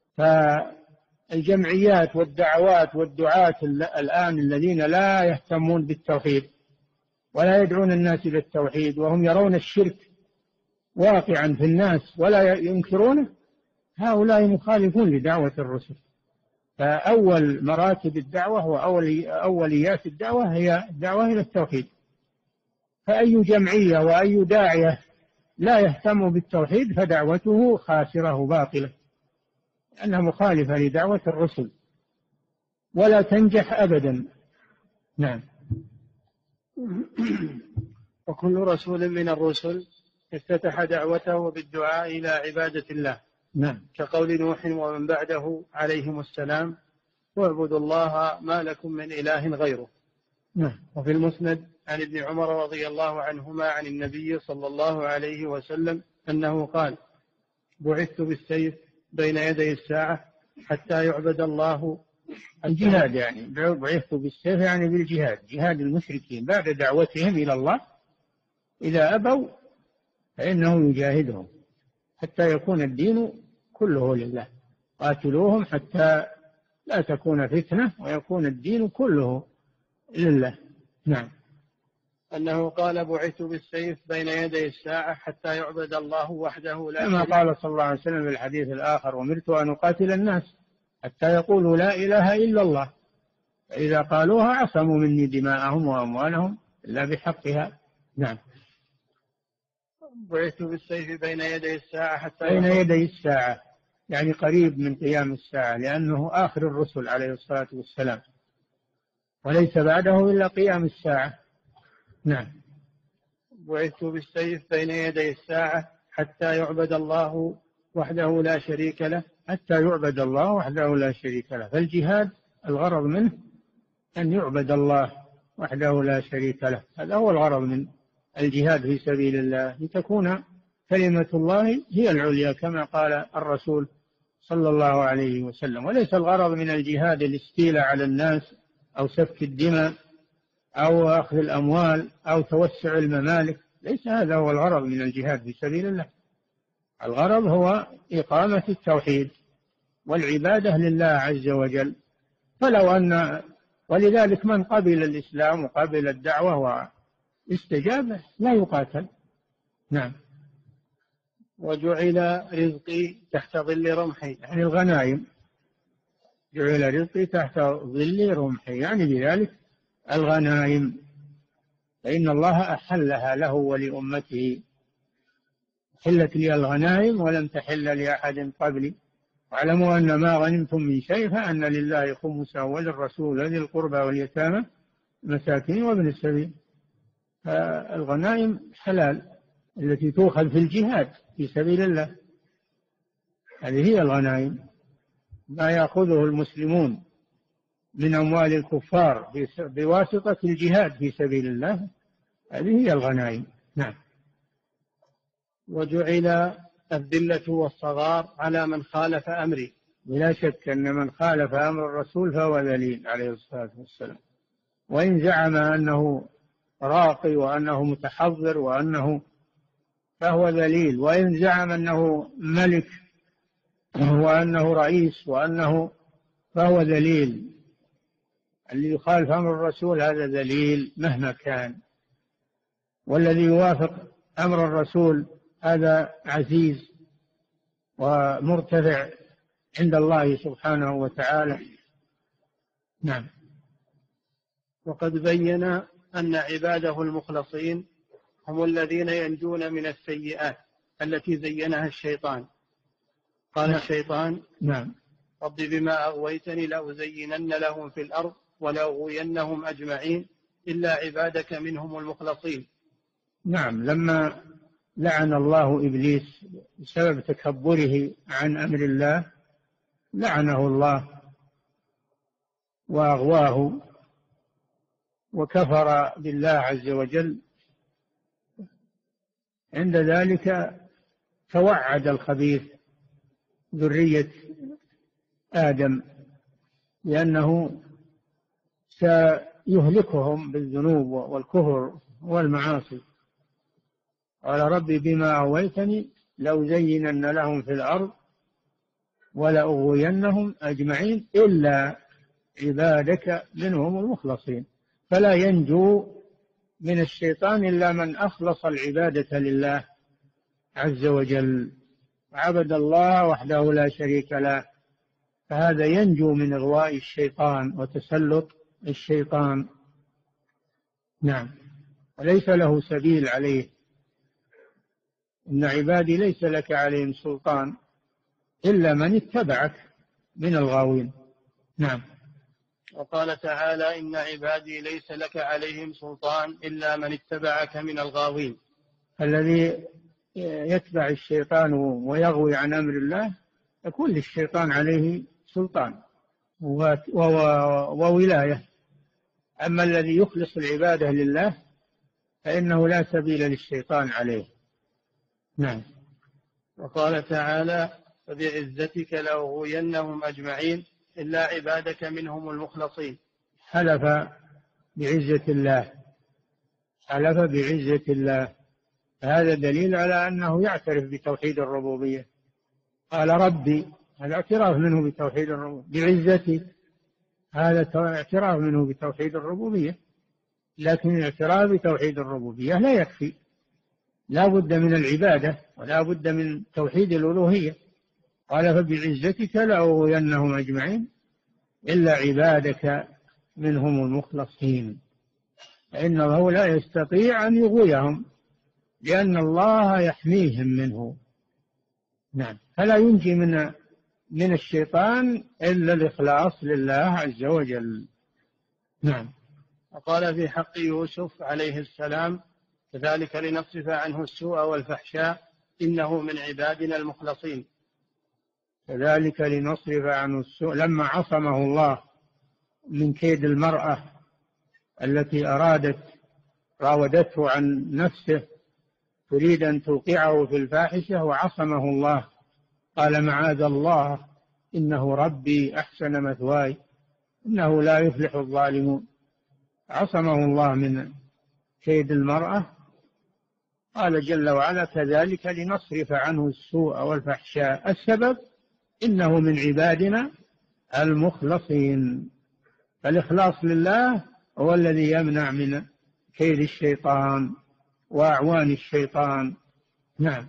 فالجمعيات والدعوات والدعاة الآن الذين لا يهتمون بالتوحيد ولا يدعون الناس إلى التوحيد وهم يرون الشرك واقعا في الناس ولا ينكرونه، هؤلاء مخالفون لدعوة الرسل. فأول مراتب الدعوة وأوليات الدعوة هي الدعوة إلى التوحيد. فأي جمعية وأي داعية لا يهتم بالتوحيد فدعوته خاسرة وباطلة، لأنها مخالفة لدعوة الرسل ولا تنجح أبدا. نعم. وكل رسول من الرسل افتتح دعوته بالدعاء إلى عبادة الله. نعم. كقول نوح ومن بعده عليهم السلام واعبدوا الله ما لكم من إله غيره. نعم. وفي المسند عن ابن عمر رضي الله عنهما عن النبي صلى الله عليه وسلم أنه قال بعثت بالسيف بين يدي الساعة حتى يعبد الله. الجهاد يعني بعثت بالسيف يعني بالجهاد، جهاد المشركين بعد دعوتهم إلى الله، إذا أبوا فإنه يجاهدهم حتى يكون الدين كله لله. قاتلوهم حتى لا تكون فتنة ويكون الدين كله لله. نعم. أنه قال بعثت بالسيف بين يدي الساعة حتى يعبد الله وحده لا كما قال صلى الله عليه وسلم في الحديث الآخر أمرت أن أقاتل الناس حتى يقولوا لا إله إلا الله، فإذا قالوها عصموا مني دماءهم وأموالهم إلا بحقها. نعم. بعثت بالسيف بين يدي الساعة حتى بين يدي الساعة يعني قريب من قيام الساعة، لأنه آخر الرسل عليه الصلاة والسلام وليس بعده إلا قيام الساعة. نعم. بعثت بالسيف بين يدي الساعة حتى يعبد الله وحده لا شريك له. حتى يعبد الله وحده لا شريك له. فالجهاد الغرض منه أن يعبد الله وحده لا شريك له، هذا هو الغرض من الجهاد في سبيل الله، لتكون كلمة الله هي العليا كما قال الرسول صلى الله عليه وسلم. وليس الغرض من الجهاد الاستيلاء على الناس أو سفك الدماء أو أخذ الأموال أو توسع الممالك، ليس هذا هو الغرض من الجهاد في سبيل الله. الغرض هو إقامة التوحيد والعبادة لله عز وجل. فلو أن ولذلك من قبل الإسلام وقبل الدعوة واستجاب لا يقاتل. نعم. وجعل رزقي تحت ظل رمحي يعني الغنائم، جعل رزقي تحت ظل رمحي يعني بذلك الغنائم، فإن الله أحلها له ولأمته. حلت لي الغنائم ولم تحل لأحد قبلي. واعلموا أن ما غنمتم من شيء فأن لله خمسه وللرسول ذي القربى واليتامى المساكين وابن السبيل. فالغنائم حلال التي تؤخذ في الجهاد في سبيل الله، هذه هي الغنائم. ما يأخذه المسلمون من أموال الكفار بواسطة الجهاد في سبيل الله هذه هي الغنائم. نعم. وجعل الذلة والصغار على من خالف أمري. بلا شك أن من خالف أمر الرسول فهو ذليل عليه الصلاة والسلام، وإن زعم أنه راقي وأنه متحضر وأنه فهو ذليل، وإن زعم أنه ملك وأنه رئيس وأنه فهو ذليل. اللي يخالف أمر الرسول هذا ذليل مهما كان، والذي يوافق أمر الرسول هذا عزيز ومرتفع عند الله سبحانه وتعالى. نعم. وقد بين أن عباده المخلصين هم الذين ينجون من السيئات التي زينها الشيطان. قال نعم. الشيطان نعم رب بما أغويتني لأزينن لهم في الأرض ولأغوينهم أجمعين إلا عبادك منهم المخلصين. نعم، لما لعن الله إبليس بسبب تكبره عن أمر الله لعنه الله وأغواه وكفر بالله عز وجل. عند ذلك توعد الخبيث ذرية آدم لأنه سيهلكهم بالذنوب والكفر والمعاصي. قال ربي بما أغويتني لأزينن لهم في الأرض ولأغوينهم أجمعين إلا عبادك منهم المخلصين. فلا ينجو من الشيطان إلا من أخلص العبادة لله عز وجل عبد الله وحده لا شريك له، فهذا ينجو من إغواء الشيطان وتسلط الشيطان. نعم، وليس له سبيل عليه. إن عبادي ليس لك عليهم سلطان إلا من اتبعك من الغاوين. نعم. وقال تعالى إن عبادي ليس لك عليهم سلطان إلا من اتبعك من الغاوين. الذي يتبع الشيطان ويغوي عن أمر الله يكون للشيطان عليه سلطان وولاية. أما الذي يخلص العبادة لله فإنه لا سبيل للشيطان عليه. نعم. وقال تعالى فبعزتك لأغوينهم أجمعين إلا عبادك منهم المخلصين. حلف بعزة الله، حلف بعزة الله، هذا دليل على أنه يعترف بتوحيد الربوبية. قال ربي، هذا اعتراف منه بتوحيد الربوبية. بعزتي، هذا اعتراف منه بتوحيد الربوبية. لكن الاعتراف بتوحيد الربوبية لا يكفي، لا بد من العبادة ولا بد من توحيد الألوهية. قال فبعزتك لأغوينهم أجمعين إلا عبادك منهم المخلصين، فإنه لا يستطيع أن يغويهم لأن الله يحميهم منه. نعم. فلا ينجي من من الشيطان إلا الإخلاص لله عز وجل. نعم. وقال في حق يوسف عليه السلام كذلك لنصرف عنه السوء والفحشاء إنه من عبادنا المخلصين. كذلك لنصرف عنه السوء، لما عصمه الله من كيد المرأة التي أرادت راودته عن نفسه تريد أن توقعه في الفاحشة وعصمه الله، قال معاذ الله إنه ربي أحسن مثواي إنه لا يفلح الظالمون. عصمه الله من كيد المرأة. قال جل وعلا كذلك لنصرف عنه السوء والفحشاء، السبب إنه من عبادنا المخلصين. فالإخلاص لله هو الذي يمنع من كيد الشيطان وأعوان الشيطان. نعم.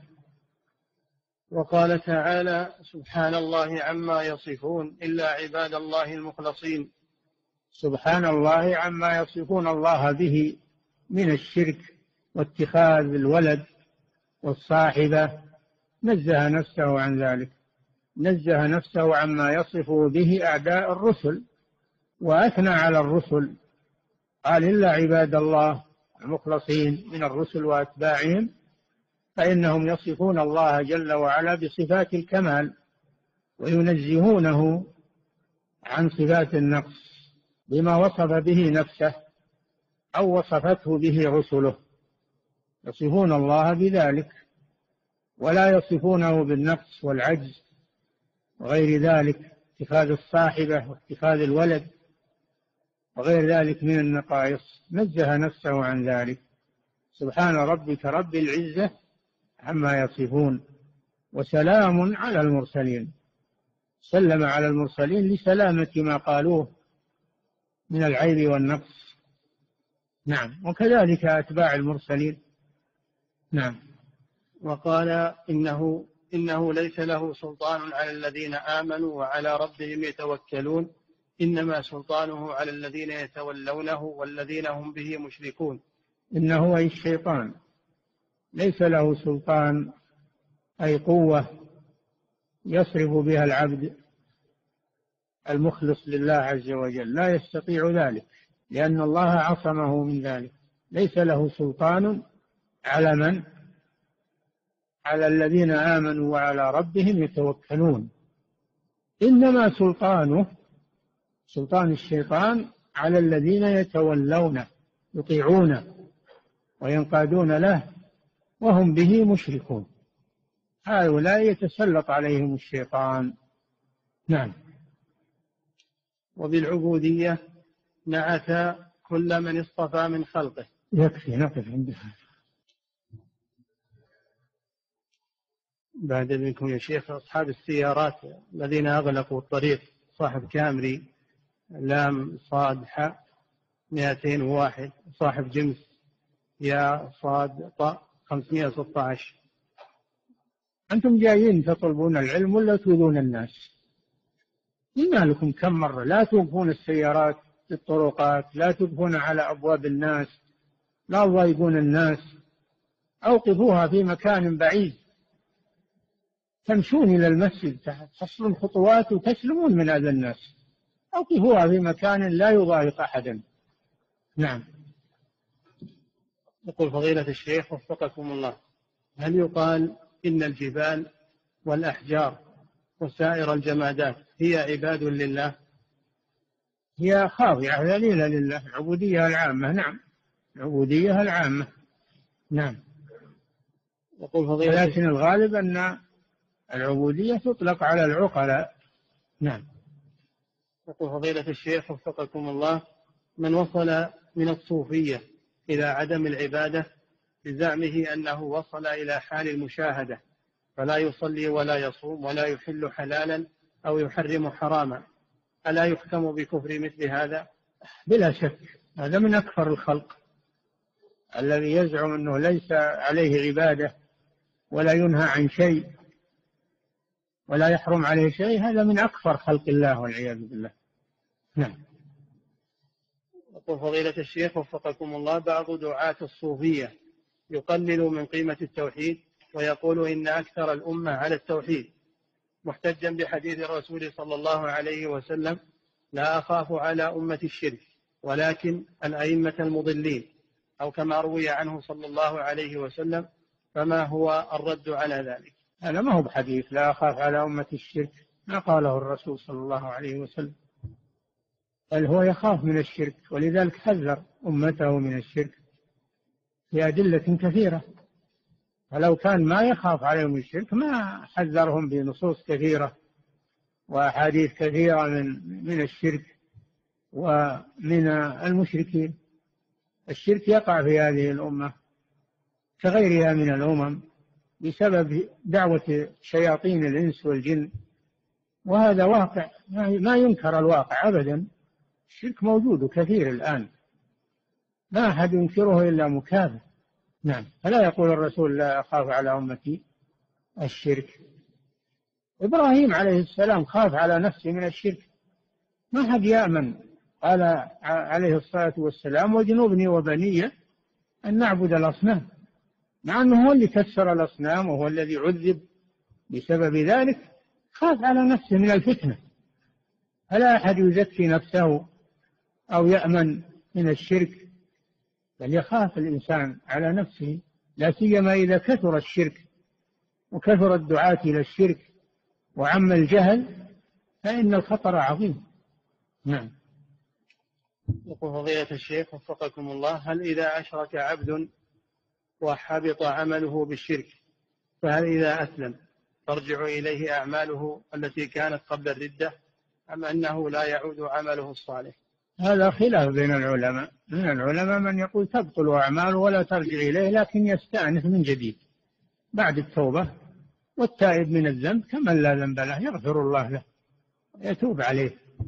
وقال تعالى سبحان الله عما يصفون إلا عباد الله المخلصين. سبحان الله عما يصفون الله به من الشرك واتخاذ الولد والصاحبة، نزه نفسه عن ذلك، نزه نفسه عما يصفه به أعداء الرسل وأثنى على الرسل. قال إلا عباد الله المخلصين من الرسل وأتباعهم فإنهم يصفون الله جل وعلا بصفات الكمال وينزهونه عن صفات النقص بما وصف به نفسه أو وصفته به رسله. يصفون الله بذلك ولا يصفونه بالنقص والعجز وغير ذلك، اتخاذ الصاحبة واتخاذ الولد وغير ذلك من النقائص، نزه نفسه عن ذلك. سبحان ربك رب العزة عما يصفون وسلام على المرسلين. سلم على المرسلين لسلامة ما قالوه من العيب والنقص. نعم. وكذلك أتباع المرسلين. نعم. وقال إنه إنه ليس له سلطان على الذين آمنوا وعلى ربهم يتوكلون إنما سلطانه على الذين يتولونه والذين هم به مشركون. إنه أي الشيطان ليس له سلطان أي قوة يصرف بها العبد المخلص لله عز وجل، لا يستطيع ذلك لأن الله عصمه من ذلك. ليس له سلطان على من؟ على الذين آمنوا وعلى ربهم يتوكلون. إنما سلطانه سلطان الشيطان على الذين يتولونه يطيعونه وينقادون له وهم به مشركون، هؤلاء يتسلط عليهم الشيطان. نعم. وبالعبودية نعت كل من اصطفى من خلقه. يكفي نقف عندها. بعد منكم يا شيخ أصحاب السيارات الذين أغلقوا الطريق، صاحب كامري لام صاد حاء مئتين وواحد، صاحب جمس يا صاد طاء خمسمائة وستة عشر. أنتم جايين تطلبون العلم ولا تؤذون الناس؟ قلنا لكم كم مرة لا توقفون السيارات في الطرقات، لا توقفون على أبواب الناس، لا تضايقون الناس، أوقفوها في مكان بعيد، تمشون إلى المسجد تحصلون خطوات وتسلمون من أذى الناس، أوقفوها في مكان لا يضايق أحدا. نعم. يقول فضيلة الشيخ وفقكم الله، هل يقال إن الجبال والأحجار وسائر الجمادات هي عباد لله؟ هي خاضعة ذليلة لله، العبودية العامة. نعم، العبودية العامة. نعم. يقول فضيلة لكن الغالب أن العبودية تطلق على العقلاء. نعم. يقول فضيلة الشيخ وفقكم الله، من وصل من الصوفية إلى عدم العبادة بزعمه أنه وصل إلى حال المشاهدة فلا يصلي ولا يصوم ولا يحل حلالا أو يحرم حراما، ألا يحكم بكفر مثل هذا؟ بلا شك، هذا من أكفر الخلق الذي يزعم أنه ليس عليه عبادة ولا ينهى عن شيء ولا يحرم عليه شيء، هذا من أكفر خلق الله والعياذ بالله. نعم. يقول فضيلة الشيخ وفقكم الله، بعض دعاة الصوفية يقلل من قيمة التوحيد ويقول إن أكثر الأمة على التوحيد، محتجا بحديث الرسول صلى الله عليه وسلم: لا أخاف على أمة الشرك ولكن الأئمة المضلين، أو كما روي عنه صلى الله عليه وسلم. فما هو الرد على ذلك؟ هذا ما هو بحديث لا أخاف على أمة الشرك، ما قاله الرسول صلى الله عليه وسلم، بل هو يخاف من الشرك، ولذلك حذر أمته من الشرك بأدلة كثيرة. فلو كان ما يخاف عليهم الشرك ما حذرهم بنصوص كثيرة وأحاديث كثيرة من من الشرك ومن المشركين. الشرك يقع في هذه الأمة كغيرها من الأمم بسبب دعوة شياطين الإنس والجن، وهذا واقع ما ينكر الواقع أبدا. الشرك موجود كثير الآن، ما أحد ينكره إلا مكابر. نعم. فلا يقول الرسول لا أخاف على أمتي الشرك. إبراهيم عليه السلام خاف على نفسه من الشرك، ما حد يأمن، قال عليه الصلاة والسلام: وجنوبني وبني أن نعبد الأصنام، مع أنه هو اللي كسر الأصنام وهو الذي عذب بسبب ذلك، خاف على نفسه من الفتنة. فلا أحد يزكي نفسه أو يأمن من الشرك، بل يخاف الإنسان على نفسه، لا سيما إذا كثر الشرك وكثر الدعاة إلى الشرك وعم الجهل، فإن الخطر عظيم. نعم. يقول فضيلة الشيخ وفقكم الله، هل إذا أشرك عبد وحبط عمله بالشرك فهل إذا أسلم ترجع إليه أعماله التي كانت قبل الردة، أم أنه لا يعود عمله الصالح؟ هذا خلاف بين العلماء، من العلماء من يقول تبطل أعماله ولا ترجع إليه، لكن يستأنف من جديد بعد التوبة، والتائب من الذنب كمن لا ذنب له يغفر الله له يتوب عليه.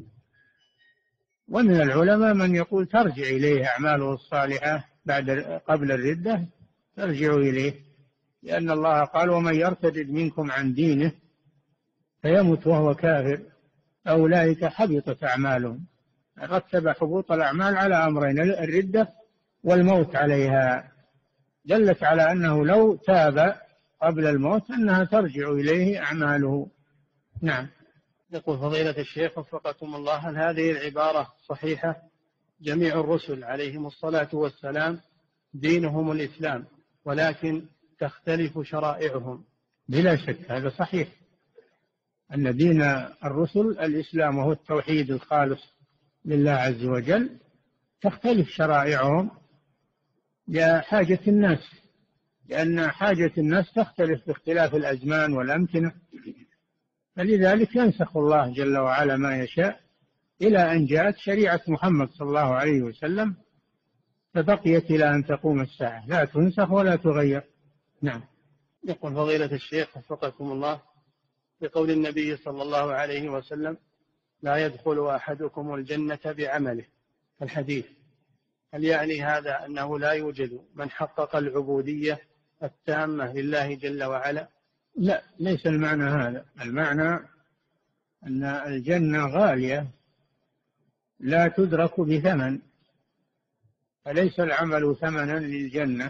ومن العلماء من يقول ترجع إليه أعماله الصالحة بعد قبل الردة، ترجع إليه، لأن الله قال: ومن يرتد منكم عن دينه فيمت وهو كافر أولئك حبطت أعمالهم. رتب حبوط الأعمال على أمرين: الردة والموت عليها، دلت على أنه لو تاب قبل الموت أنها ترجع إليه أعماله. نعم. يقول فضيلة الشيخ وفقكم الله: هل هذه العبارة صحيحة؟ جميع الرسل عليهم الصلاة والسلام دينهم الإسلام ولكن تختلف شرائعهم. بلا شك هذا صحيح، أن دين الرسل الإسلام وهو التوحيد الخالص لله عز وجل، تختلف شرائعهم لحاجة الناس، لأن حاجة الناس تختلف باختلاف الأزمان والأمكنة، فلذلك ينسخ الله جل وعلا ما يشاء إلى أن جاءت شريعة محمد صلى الله عليه وسلم، فبقيت إلى أن تقوم الساعة لا تنسخ ولا تغير. نعم. يقول فضيلة الشيخ وفقكم الله: بقول النبي صلى الله عليه وسلم: لا يدخل أحدكم الجنة بعمله، الحديث، هل يعني هذا أنه لا يوجد من حقق العبودية التامة لله جل وعلا؟ لا، ليس المعنى هذا، المعنى أن الجنة غالية لا تدرك بثمن، فليس العمل ثمنا للجنة،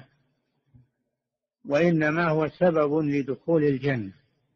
وإنما هو سبب لدخول الجنة.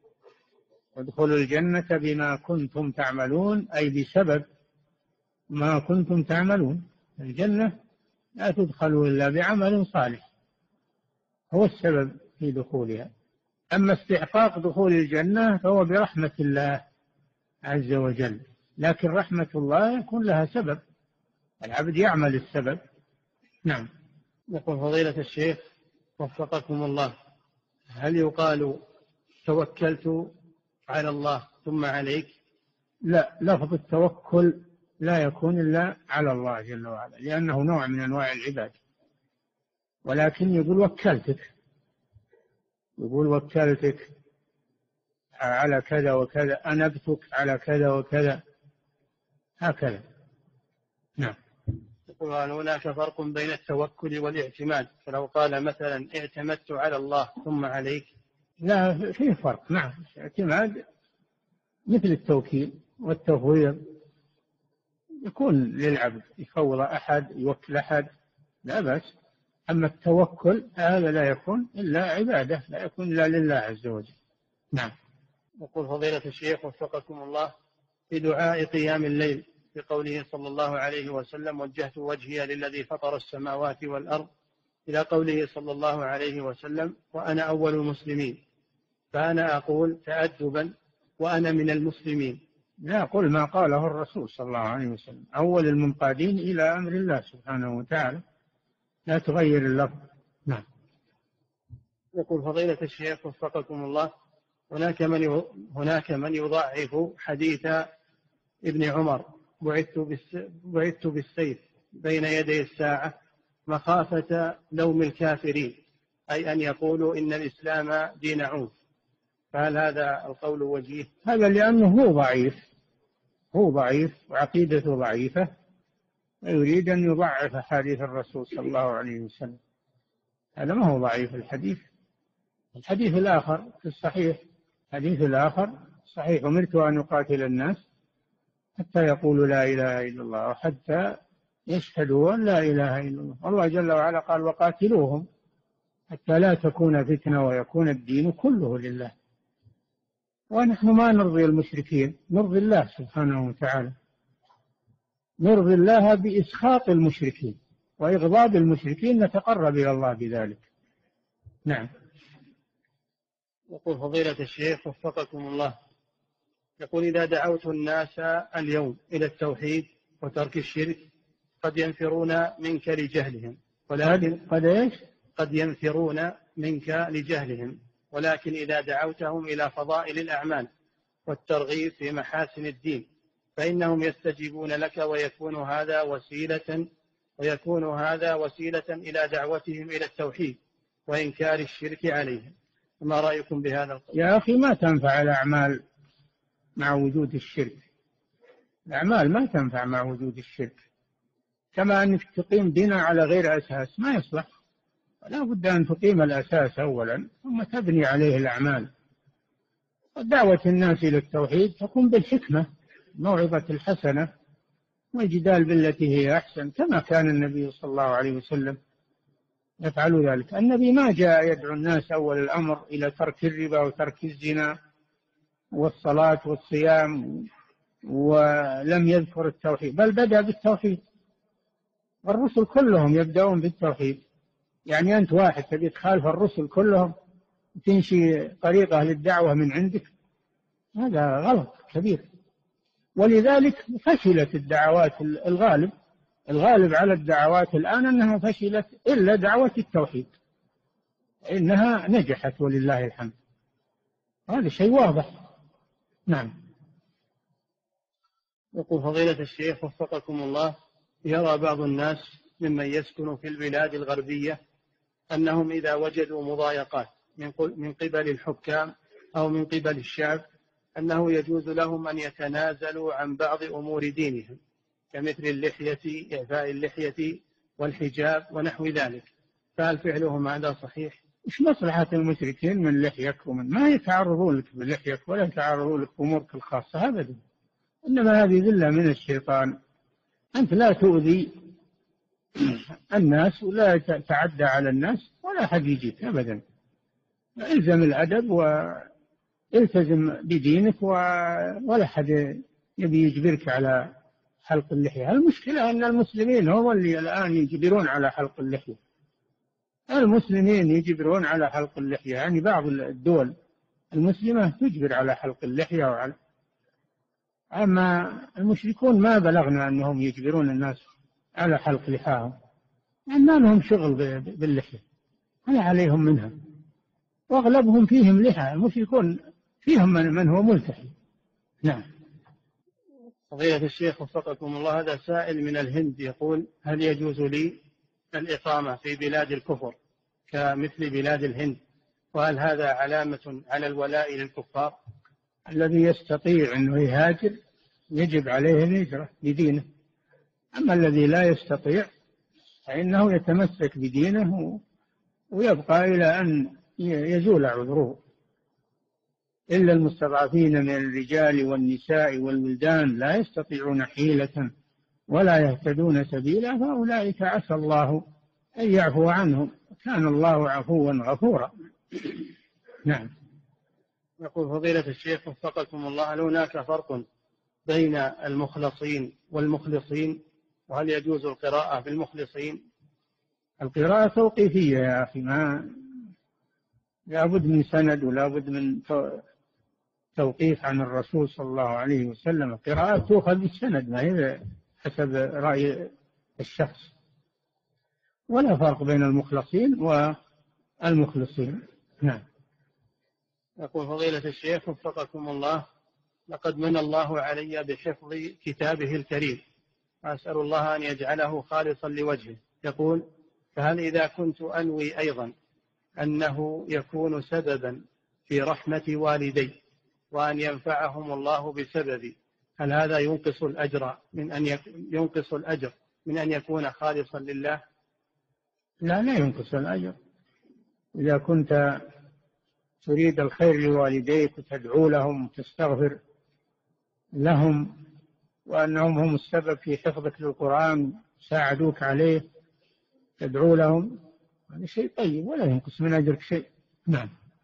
ادخلوا الجنة بما كنتم تعملون، أي بسبب ما كنتم تعملون. الجنة لا تدخل إلا بعمل صالح، هو السبب في دخولها. أما استحقاق دخول الجنة فهو برحمة الله عز وجل، لكن رحمة الله يكون لها سبب، العبد يعمل السبب. نعم. يقول فضيلة الشيخ وفقكم الله: هل يقال توكلت على الله ثم عليك؟ لا، لفظ التوكل لا يكون إلا على الله جل وعلا، لأنه نوع من أنواع العباد، ولكن يقول وكلتك، يقول وكلتك على كذا وكذا، أنبتك على كذا وكذا، هكذا. نعم. يقول: هل هناك فرق بين التوكل والاعتماد؟ فلو قال مثلا اعتمدت على الله ثم عليك. لا، فيه فرق. نعم، الاعتماد مثل التوكيل والتفويض، يكون للعبد، يفوض أحد، يوكل أحد، لا بأس. أما التوكل هذا لا يكون إلا عبادة، لا يكون إلا لله عز وجل. نعم. يقول فضيلة الشيخ وفقكم الله: في دعاء قيام الليل في قوله صلى الله عليه وسلم: وجهت وجهي للذي فطر السماوات والأرض، إلى قوله صلى الله عليه وسلم: وأنا أول المسلمين، فأنا أقول تأدبا: وأنا من المسلمين. لا، قل ما قاله الرسول صلى الله عليه وسلم: أول المنقادين إلى أمر الله سبحانه وتعالى، لا تغير اللفظ. نعم. يقول فضيلة الشيخ وفقكم الله: هناك من هناك من يضعف حديث ابن عمر: بعثت بالسيف بين يدي الساعة مخافة لوم الكافرين، أي أن يقولوا إن الإسلام دين عنف، فهل هذا القول وجيه؟ هذا لأنه هو ضعيف، هو ضعيف وعقيدته ضعيفة، ويريد أن يضعف حديث الرسول صلى الله عليه وسلم. هذا ما هو ضعيف الحديث. الحديث الآخر في الصحيح، الحديث الآخر صحيح: أمرت أن أقاتل الناس حتى يقولوا لا إله إلا الله وحتى يشهدوا أن لا إله إلا الله. الله جل وعلا قال: وقاتلوهم حتى لا تكون فتنة ويكون الدين كله لله. ونحن ما نرضي المشركين، نرضي الله سبحانه وتعالى، نرضي الله بإسخاط المشركين وإغضاب المشركين، نتقرب إلى الله بذلك. نعم. يقول فضيلة الشيخ وفقكم الله: يقول إذا دعوت الناس اليوم إلى التوحيد وترك الشرك قد ينفرون منك لجهلهم، ولكن قد إيش؟ قد ينفرون منك لجهلهم، ولكن إذا دعوتهم إلى فضائل الأعمال والترغيب في محاسن الدين فإنهم يستجيبون لك، ويكون هذا وسيلة ويكون هذا وسيلة إلى دعوتهم إلى التوحيد وإنكار الشرك عليهم. ما رأيكم بهذا القول؟ يا أخي، ما تنفع الأعمال مع وجود الشرك، الأعمال ما تنفع مع وجود الشرك، كما أنك تقيم دين على غير أساس ما يصلح، لا بد أن تقيم الأساس أولا ثم تبني عليه الأعمال. دعوة الناس إلى التوحيد تكون بالحكمة، موعظة الحسنة والجدال بالتي هي أحسن، كما كان النبي صلى الله عليه وسلم يفعل ذلك. النبي ما جاء يدعو الناس أول الأمر إلى ترك الربا وترك الزنا والصلاة والصيام ولم يذكر التوحيد، بل بدأ بالتوحيد. والرسل كلهم يبدأون بالتوحيد. يعني أنت واحد تبي تخالف الرسل كلهم تنشي طريقة للدعوة من عندك، هذا غلط كبير. ولذلك فشلت الدعوات الغالب الغالب على الدعوات الآن أنها فشلت إلا دعوة التوحيد، إنها نجحت ولله الحمد. هذا شيء واضح. نعم. يقول فضيلة الشيخ وفقكم الله، يرى بعض الناس ممن يسكن في البلاد الغربية أنهم إذا وجدوا مضايقات من قبل الحكام أو من قبل الشعب أنه يجوز لهم أن يتنازلوا عن بعض أمور دينهم، كمثل اللحية، إعفاء اللحية والحجاب ونحو ذلك، فهل فعلهم هذا صحيح؟ إيش مصلحة المشركين من لحيك ومن ما يتعرضون لك بلحيك ولا يتعرضون لك بأمورك الخاصة أبدا، إنما هذه ذلة من الشيطان. أنت لا تؤذي الناس ولا تعدى على الناس ولا حد يجيك أبدا. الزم الأدب والتزم بدينك ولا حد يبي يجبرك على حلق اللحية. المشكلة أن المسلمين هم اللي الآن يجبرون على حلق اللحية. المسلمين يجبرون على حلق اللحية، يعني بعض الدول المسلمة تجبر على حلق اللحية وعلى، أما المشركون ما بلغنا أنهم يجبرون الناس على حلق لحاهم، يعني ما لهم شغل باللحية ولا عليهم منها، وأغلبهم فيهم لحى. المشركون فيهم من, من هو ملتحي. نعم. فضيلة الشيخ وفقكم الله، هذا سائل من الهند يقول: هل يجوز لي الإقامة في بلاد الكفر كمثل بلاد الهند، وهل هذا علامة على الولاء للكفار؟ الذي يستطيع أنه يهاجر يجب عليه الهجرة بدينه، أما الذي لا يستطيع فإنه يتمسك بدينه ويبقى إلى أن يزول عذره. إلا المستضعفين من الرجال والنساء والولدان لا يستطيعون حيلة ولا يهتدون سبيلا فأولئك عسى الله أن يعفو عنهم، كان الله عفوا غفورا. نعم. يقول فضيلة الشيخ وفقكم الله، هل هناك فرق بين المخلصين والمخلصين، وهل يجوز القراءة بالمخلصين؟ القراءة توقيفية يا أخي، ما لابد من سند ولا بد من توقيف عن الرسول صلى الله عليه وسلم. القراءة تؤخذ بالسند، ما هي حسب رأي الشخص. ولا فرق بين المخلصين والمخلصين. نعم. يقول فضيلة الشيخ وفقكم الله، لقد من الله علي بحفظ كتابه الكريم، وأسأل الله أن يجعله خالصا لوجهه. يقول: فهل إذا كنت أنوي أيضا أنه يكون سببا في رحمة والدي وأن ينفعهم الله بسببي، هل هذا ينقص الأجر من أن ينقص الأجر من أن يكون خالصا لله؟ لا، لا ينقص الأجر. إذا كنت تريد الخير لوالديك وتدعو لهم وتستغفر لهم وأنهم هم السبب في حفظك للقرآن ساعدوك عليه، تدعو لهم، هذا شيء طيب ولا ينقص من أجرك شيء. نعم.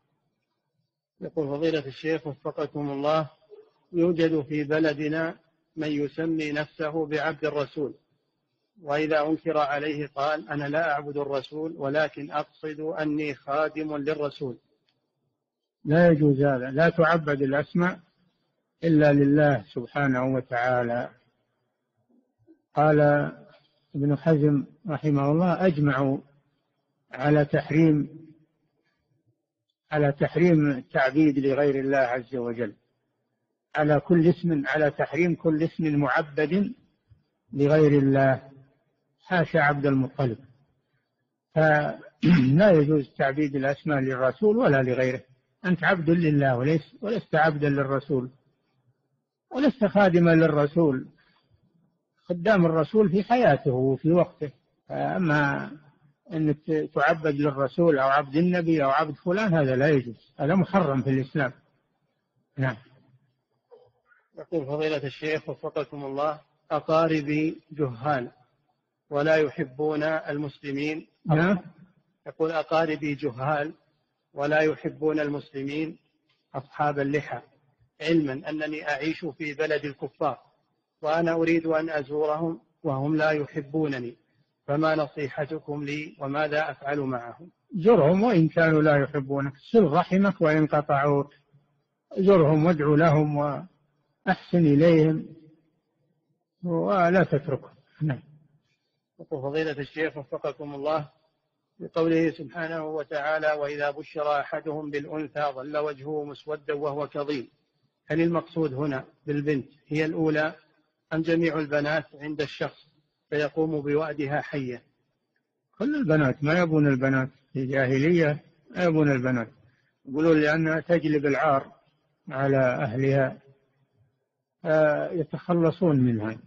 يقول فضيلة الشيخ وفقكم الله، يوجد في بلدنا من يسمي نفسه بعبد الرسول، وإذا أنكر عليه قال: أنا لا أعبد الرسول ولكن أقصد أني خادم للرسول. لا يجوز هذا، لا تعبد الأسماء إلا لله سبحانه وتعالى. قال ابن حزم رحمه الله: أجمعوا على تحريم على تحريم التعبيد لغير الله عز وجل، على كل اسم على تحريم كل اسم معبد لغير الله، حاشا عبد المطلب. فلا يجوز تعبيد الأسماء للرسول ولا لغيره. أنت عبد لله وليس ولست عبدا للرسول، ولست خادما للرسول، خدام الرسول في حياته وفي وقته. أما أنك تعبد للرسول أو عبد النبي أو عبد فلان هذا لا يجوز، هذا محرم في الإسلام. نعم. يقول فضيلة الشيخ وفقكم الله: أقاربي جهال ولا يحبون المسلمين. نعم. يقول: أقاربي جهال ولا يحبون المسلمين أصحاب اللحى، علما أنني أعيش في بلد الكفار وأنا أريد أن أزورهم وهم لا يحبونني، فما نصيحتكم لي وماذا أفعل معهم؟ زرهم وإن كانوا لا يحبونك، صل رحمك وإن قطعوك، زرهم وادعو لهم وأحسن إليهم ولا تتركهم. نعم. يقول فضيلة الشيخ وفقكم الله: بقوله سبحانه وتعالى: وإذا بشر أحدهم بالأنثى ظل وجهه مسودا وهو كظيم، هل المقصود هنا بالبنت هي الأولى أم جميع البنات عند الشخص فيقوم بوأدها حية؟ كل البنات، ما يبون البنات في الجاهلية، ما يبون البنات، يقولون لأنها تجلب العار على أهلها، يتخلصون منها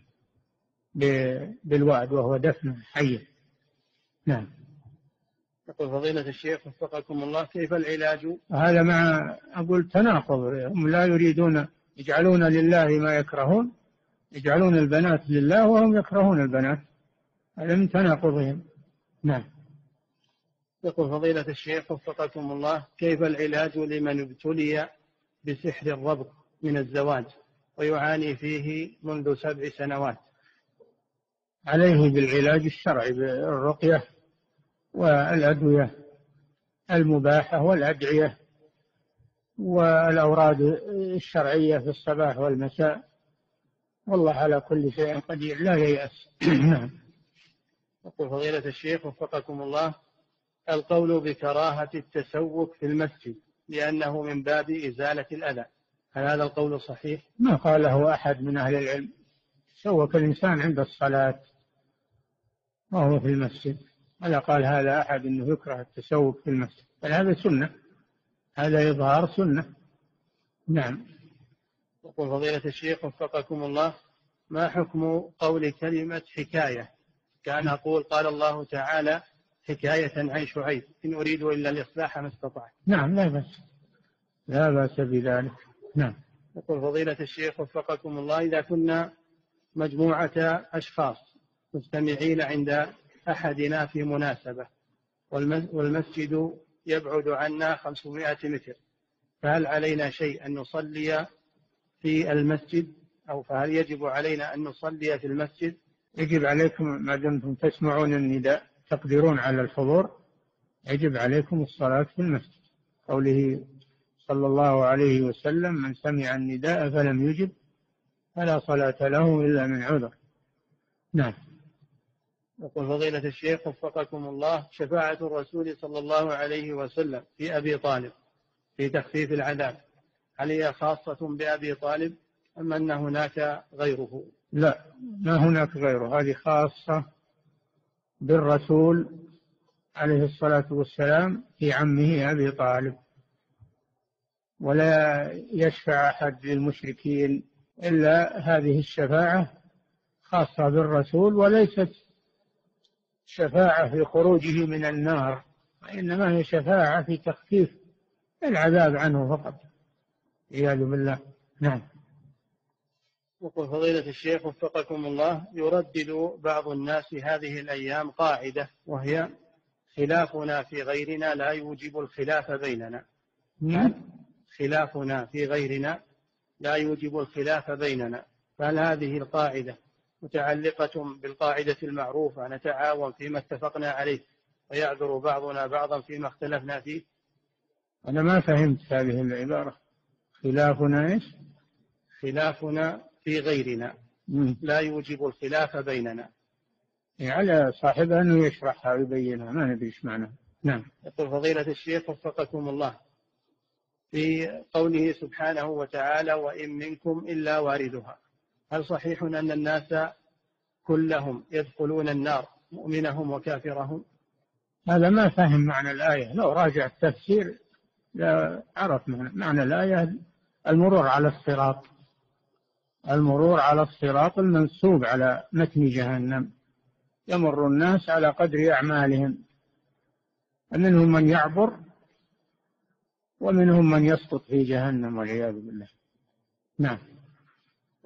بالوعد وهو دفن حية. نعم. يقول فضيلة الشيخ وفقكم الله: كيف العلاج؟ هذا مع أقول تناقض، هم لا يريدون، يجعلون لله ما يكرهون، يجعلون البنات لله وهم يكرهون البنات، هذا من تناقضهم. نعم. يقول فضيلة الشيخ وفقكم الله: كيف العلاج لمن ابتلي بسحر الربط من الزواج ويعاني فيه منذ سبع سنوات؟ عليه بالعلاج الشرعي بالرقية والأدوية المباحة والأدعية والأوراد الشرعية في الصباح والمساء، والله على كل شيء قدير، لا ييأس. نعم. يقول فضيلة الشيخ وفقكم الله: القول بكراهة التسوق في المسجد لأنه من باب إزالة الأذى، هل هذا القول صحيح؟ ما قاله أحد من أهل العلم. سوق الإنسان عند الصلاة وهو في المسجد، ولا قال هذا أحد أنه يكره التسوق في المسجد، بل هذا سنة، هذا إظهار سنة. نعم. يقول فضيلة الشيخ وفقكم الله: ما حكم قول كلمة حكاية كان أقول قال الله تعالى حكاية عن شعيب إن أريد إلا الإصلاح ما استطعت؟ نعم، لا بأس، لا بأس بذلك. نعم. يقول فضيلة الشيخ وفقكم الله: إذا كنا مجموعة أشخاص مجتمعين عند أحدنا في مناسبة والمسجد يبعد عنا خمسمائة متر، فهل علينا شيء أن نصلي في المسجد، أو فهل يجب علينا أن نصلي في المسجد؟ يجب عليكم ما دمتم تسمعون النداء تقدرون على الحضور، يجب عليكم الصلاة في المسجد، قوله صلى الله عليه وسلم: من سمع النداء فلم يجب فلا صلاة له إلا من عذر. نعم. يقول فضيلة الشيخ وفقكم الله: شفاعة الرسول صلى الله عليه وسلم في أبي طالب في تخفيف العذاب، هل هي خاصة بأبي طالب أم أن هناك غيره؟ لا، ما هناك غيره، هذه خاصة بالرسول عليه الصلاة والسلام في عمه أبي طالب، ولا يشفع أحد للمشركين إلا هذه الشفاعة خاصة بالرسول، وليست شفاعة في خروجه من النار، وإنما هي شفاعة في تخفيف العذاب عنه فقط، عياذ بالله. نعم. يقول فضيلة الشيخ وفقكم الله: يردد بعض الناس هذه الأيام قاعدة وهي خلافنا في غيرنا لا يوجب الخلاف بيننا. نعم. خلافنا في غيرنا لا يوجب الخلاف بيننا، فهل هذه القاعدة متعلقة بالقاعدة المعروفة نتعاون فيما اتفقنا عليه ويعذر بعضنا بعضا فيما اختلفنا فيه؟ أنا ما فهمت هذه العبارة. خلافنا إيش؟ خلافنا في غيرنا مم. لا يوجب الخلاف بيننا. على صاحبها أنه يشرحها ويبينها، ما ندري إيش معناها. نعم. يقول فضيلة الشيخ وفقكم الله: في قوله سبحانه وتعالى وإن منكم إلا واردها، هل صحيح أن الناس كلهم يدخلون النار مؤمنهم وكافرهم؟ هذا ما فهم معنى الآية، لو راجع التفسير لا عرف معنى الآية. المرور على الصراط، المرور على الصراط المنسوب على متن جهنم، يمر الناس على قدر أعمالهم، ومنهم من يعبر ومنهم من يسقط في جهنم والعياذ بالله. نعم.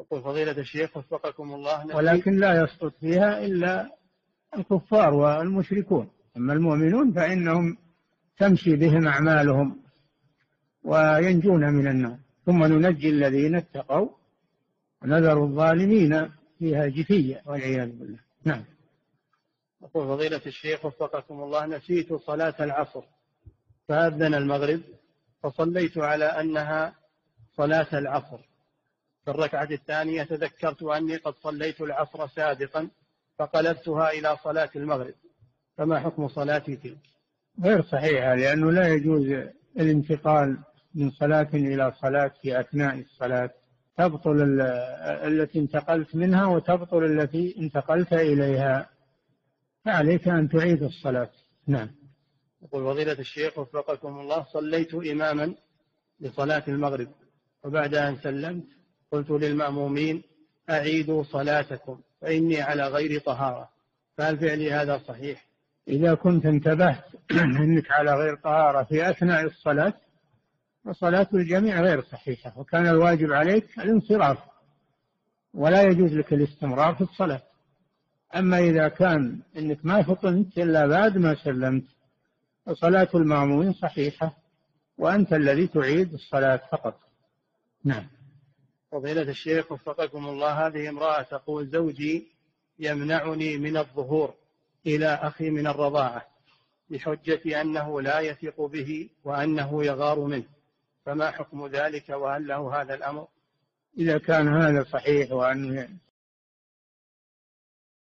يقول فضيلة الشيخ وفقكم الله، ولكن لا يسقط فيها إلا الكفار والمشركون، أما المؤمنون فإنهم تمشي بهم أعمالهم وينجون من النار، ثم ننجي الذين اتقوا ونذر الظالمين فيها جثية والعياذ بالله. نعم. يقول فضيلة الشيخ وفقكم الله، نسيت صلاة العصر فأذن المغرب فصليت على أنها صلاة العصر، في الركعة الثانية تذكرت أني قد صليت العصر سابقا فقلبتها إلى صلاة المغرب، فما حكم صلاتي تلك؟ غير صحيحة، لأنه لا يجوز الانتقال من صلاة إلى صلاة في أثناء الصلاة، تبطل التي انتقلت منها وتبطل التي انتقلت إليها، فعليك أن تعيد الصلاة. نعم. يقول فضيلة الشيخ وفقكم الله، صليت إماما لصلاة المغرب وبعد أن سلمت قلت للمأمومين أعيدوا صلاتكم فإني على غير طهارة، فهل فعلي هذا صحيح؟ إذا كنت انتبهت أنك على غير طهارة في أثناء الصلاة فصلاة الجميع غير صحيحة، وكان الواجب عليك الانصراف ولا يجوز لك الاستمرار في الصلاة. أما إذا كان أنك ما فطنت إلا بعد ما سلمت فصلاة المأمومين صحيحة وأنت الذي تعيد الصلاة فقط. نعم. فضيلة الشيخ وفقكم الله، هذه امرأة تقول زوجي يمنعني من الظهور إلى أخي من الرضاعة بحجة أنه لا يثق به وأنه يغار منه، فما حكم ذلك وهل له هذا الأمر؟ إذا كان هذا صحيح وأنه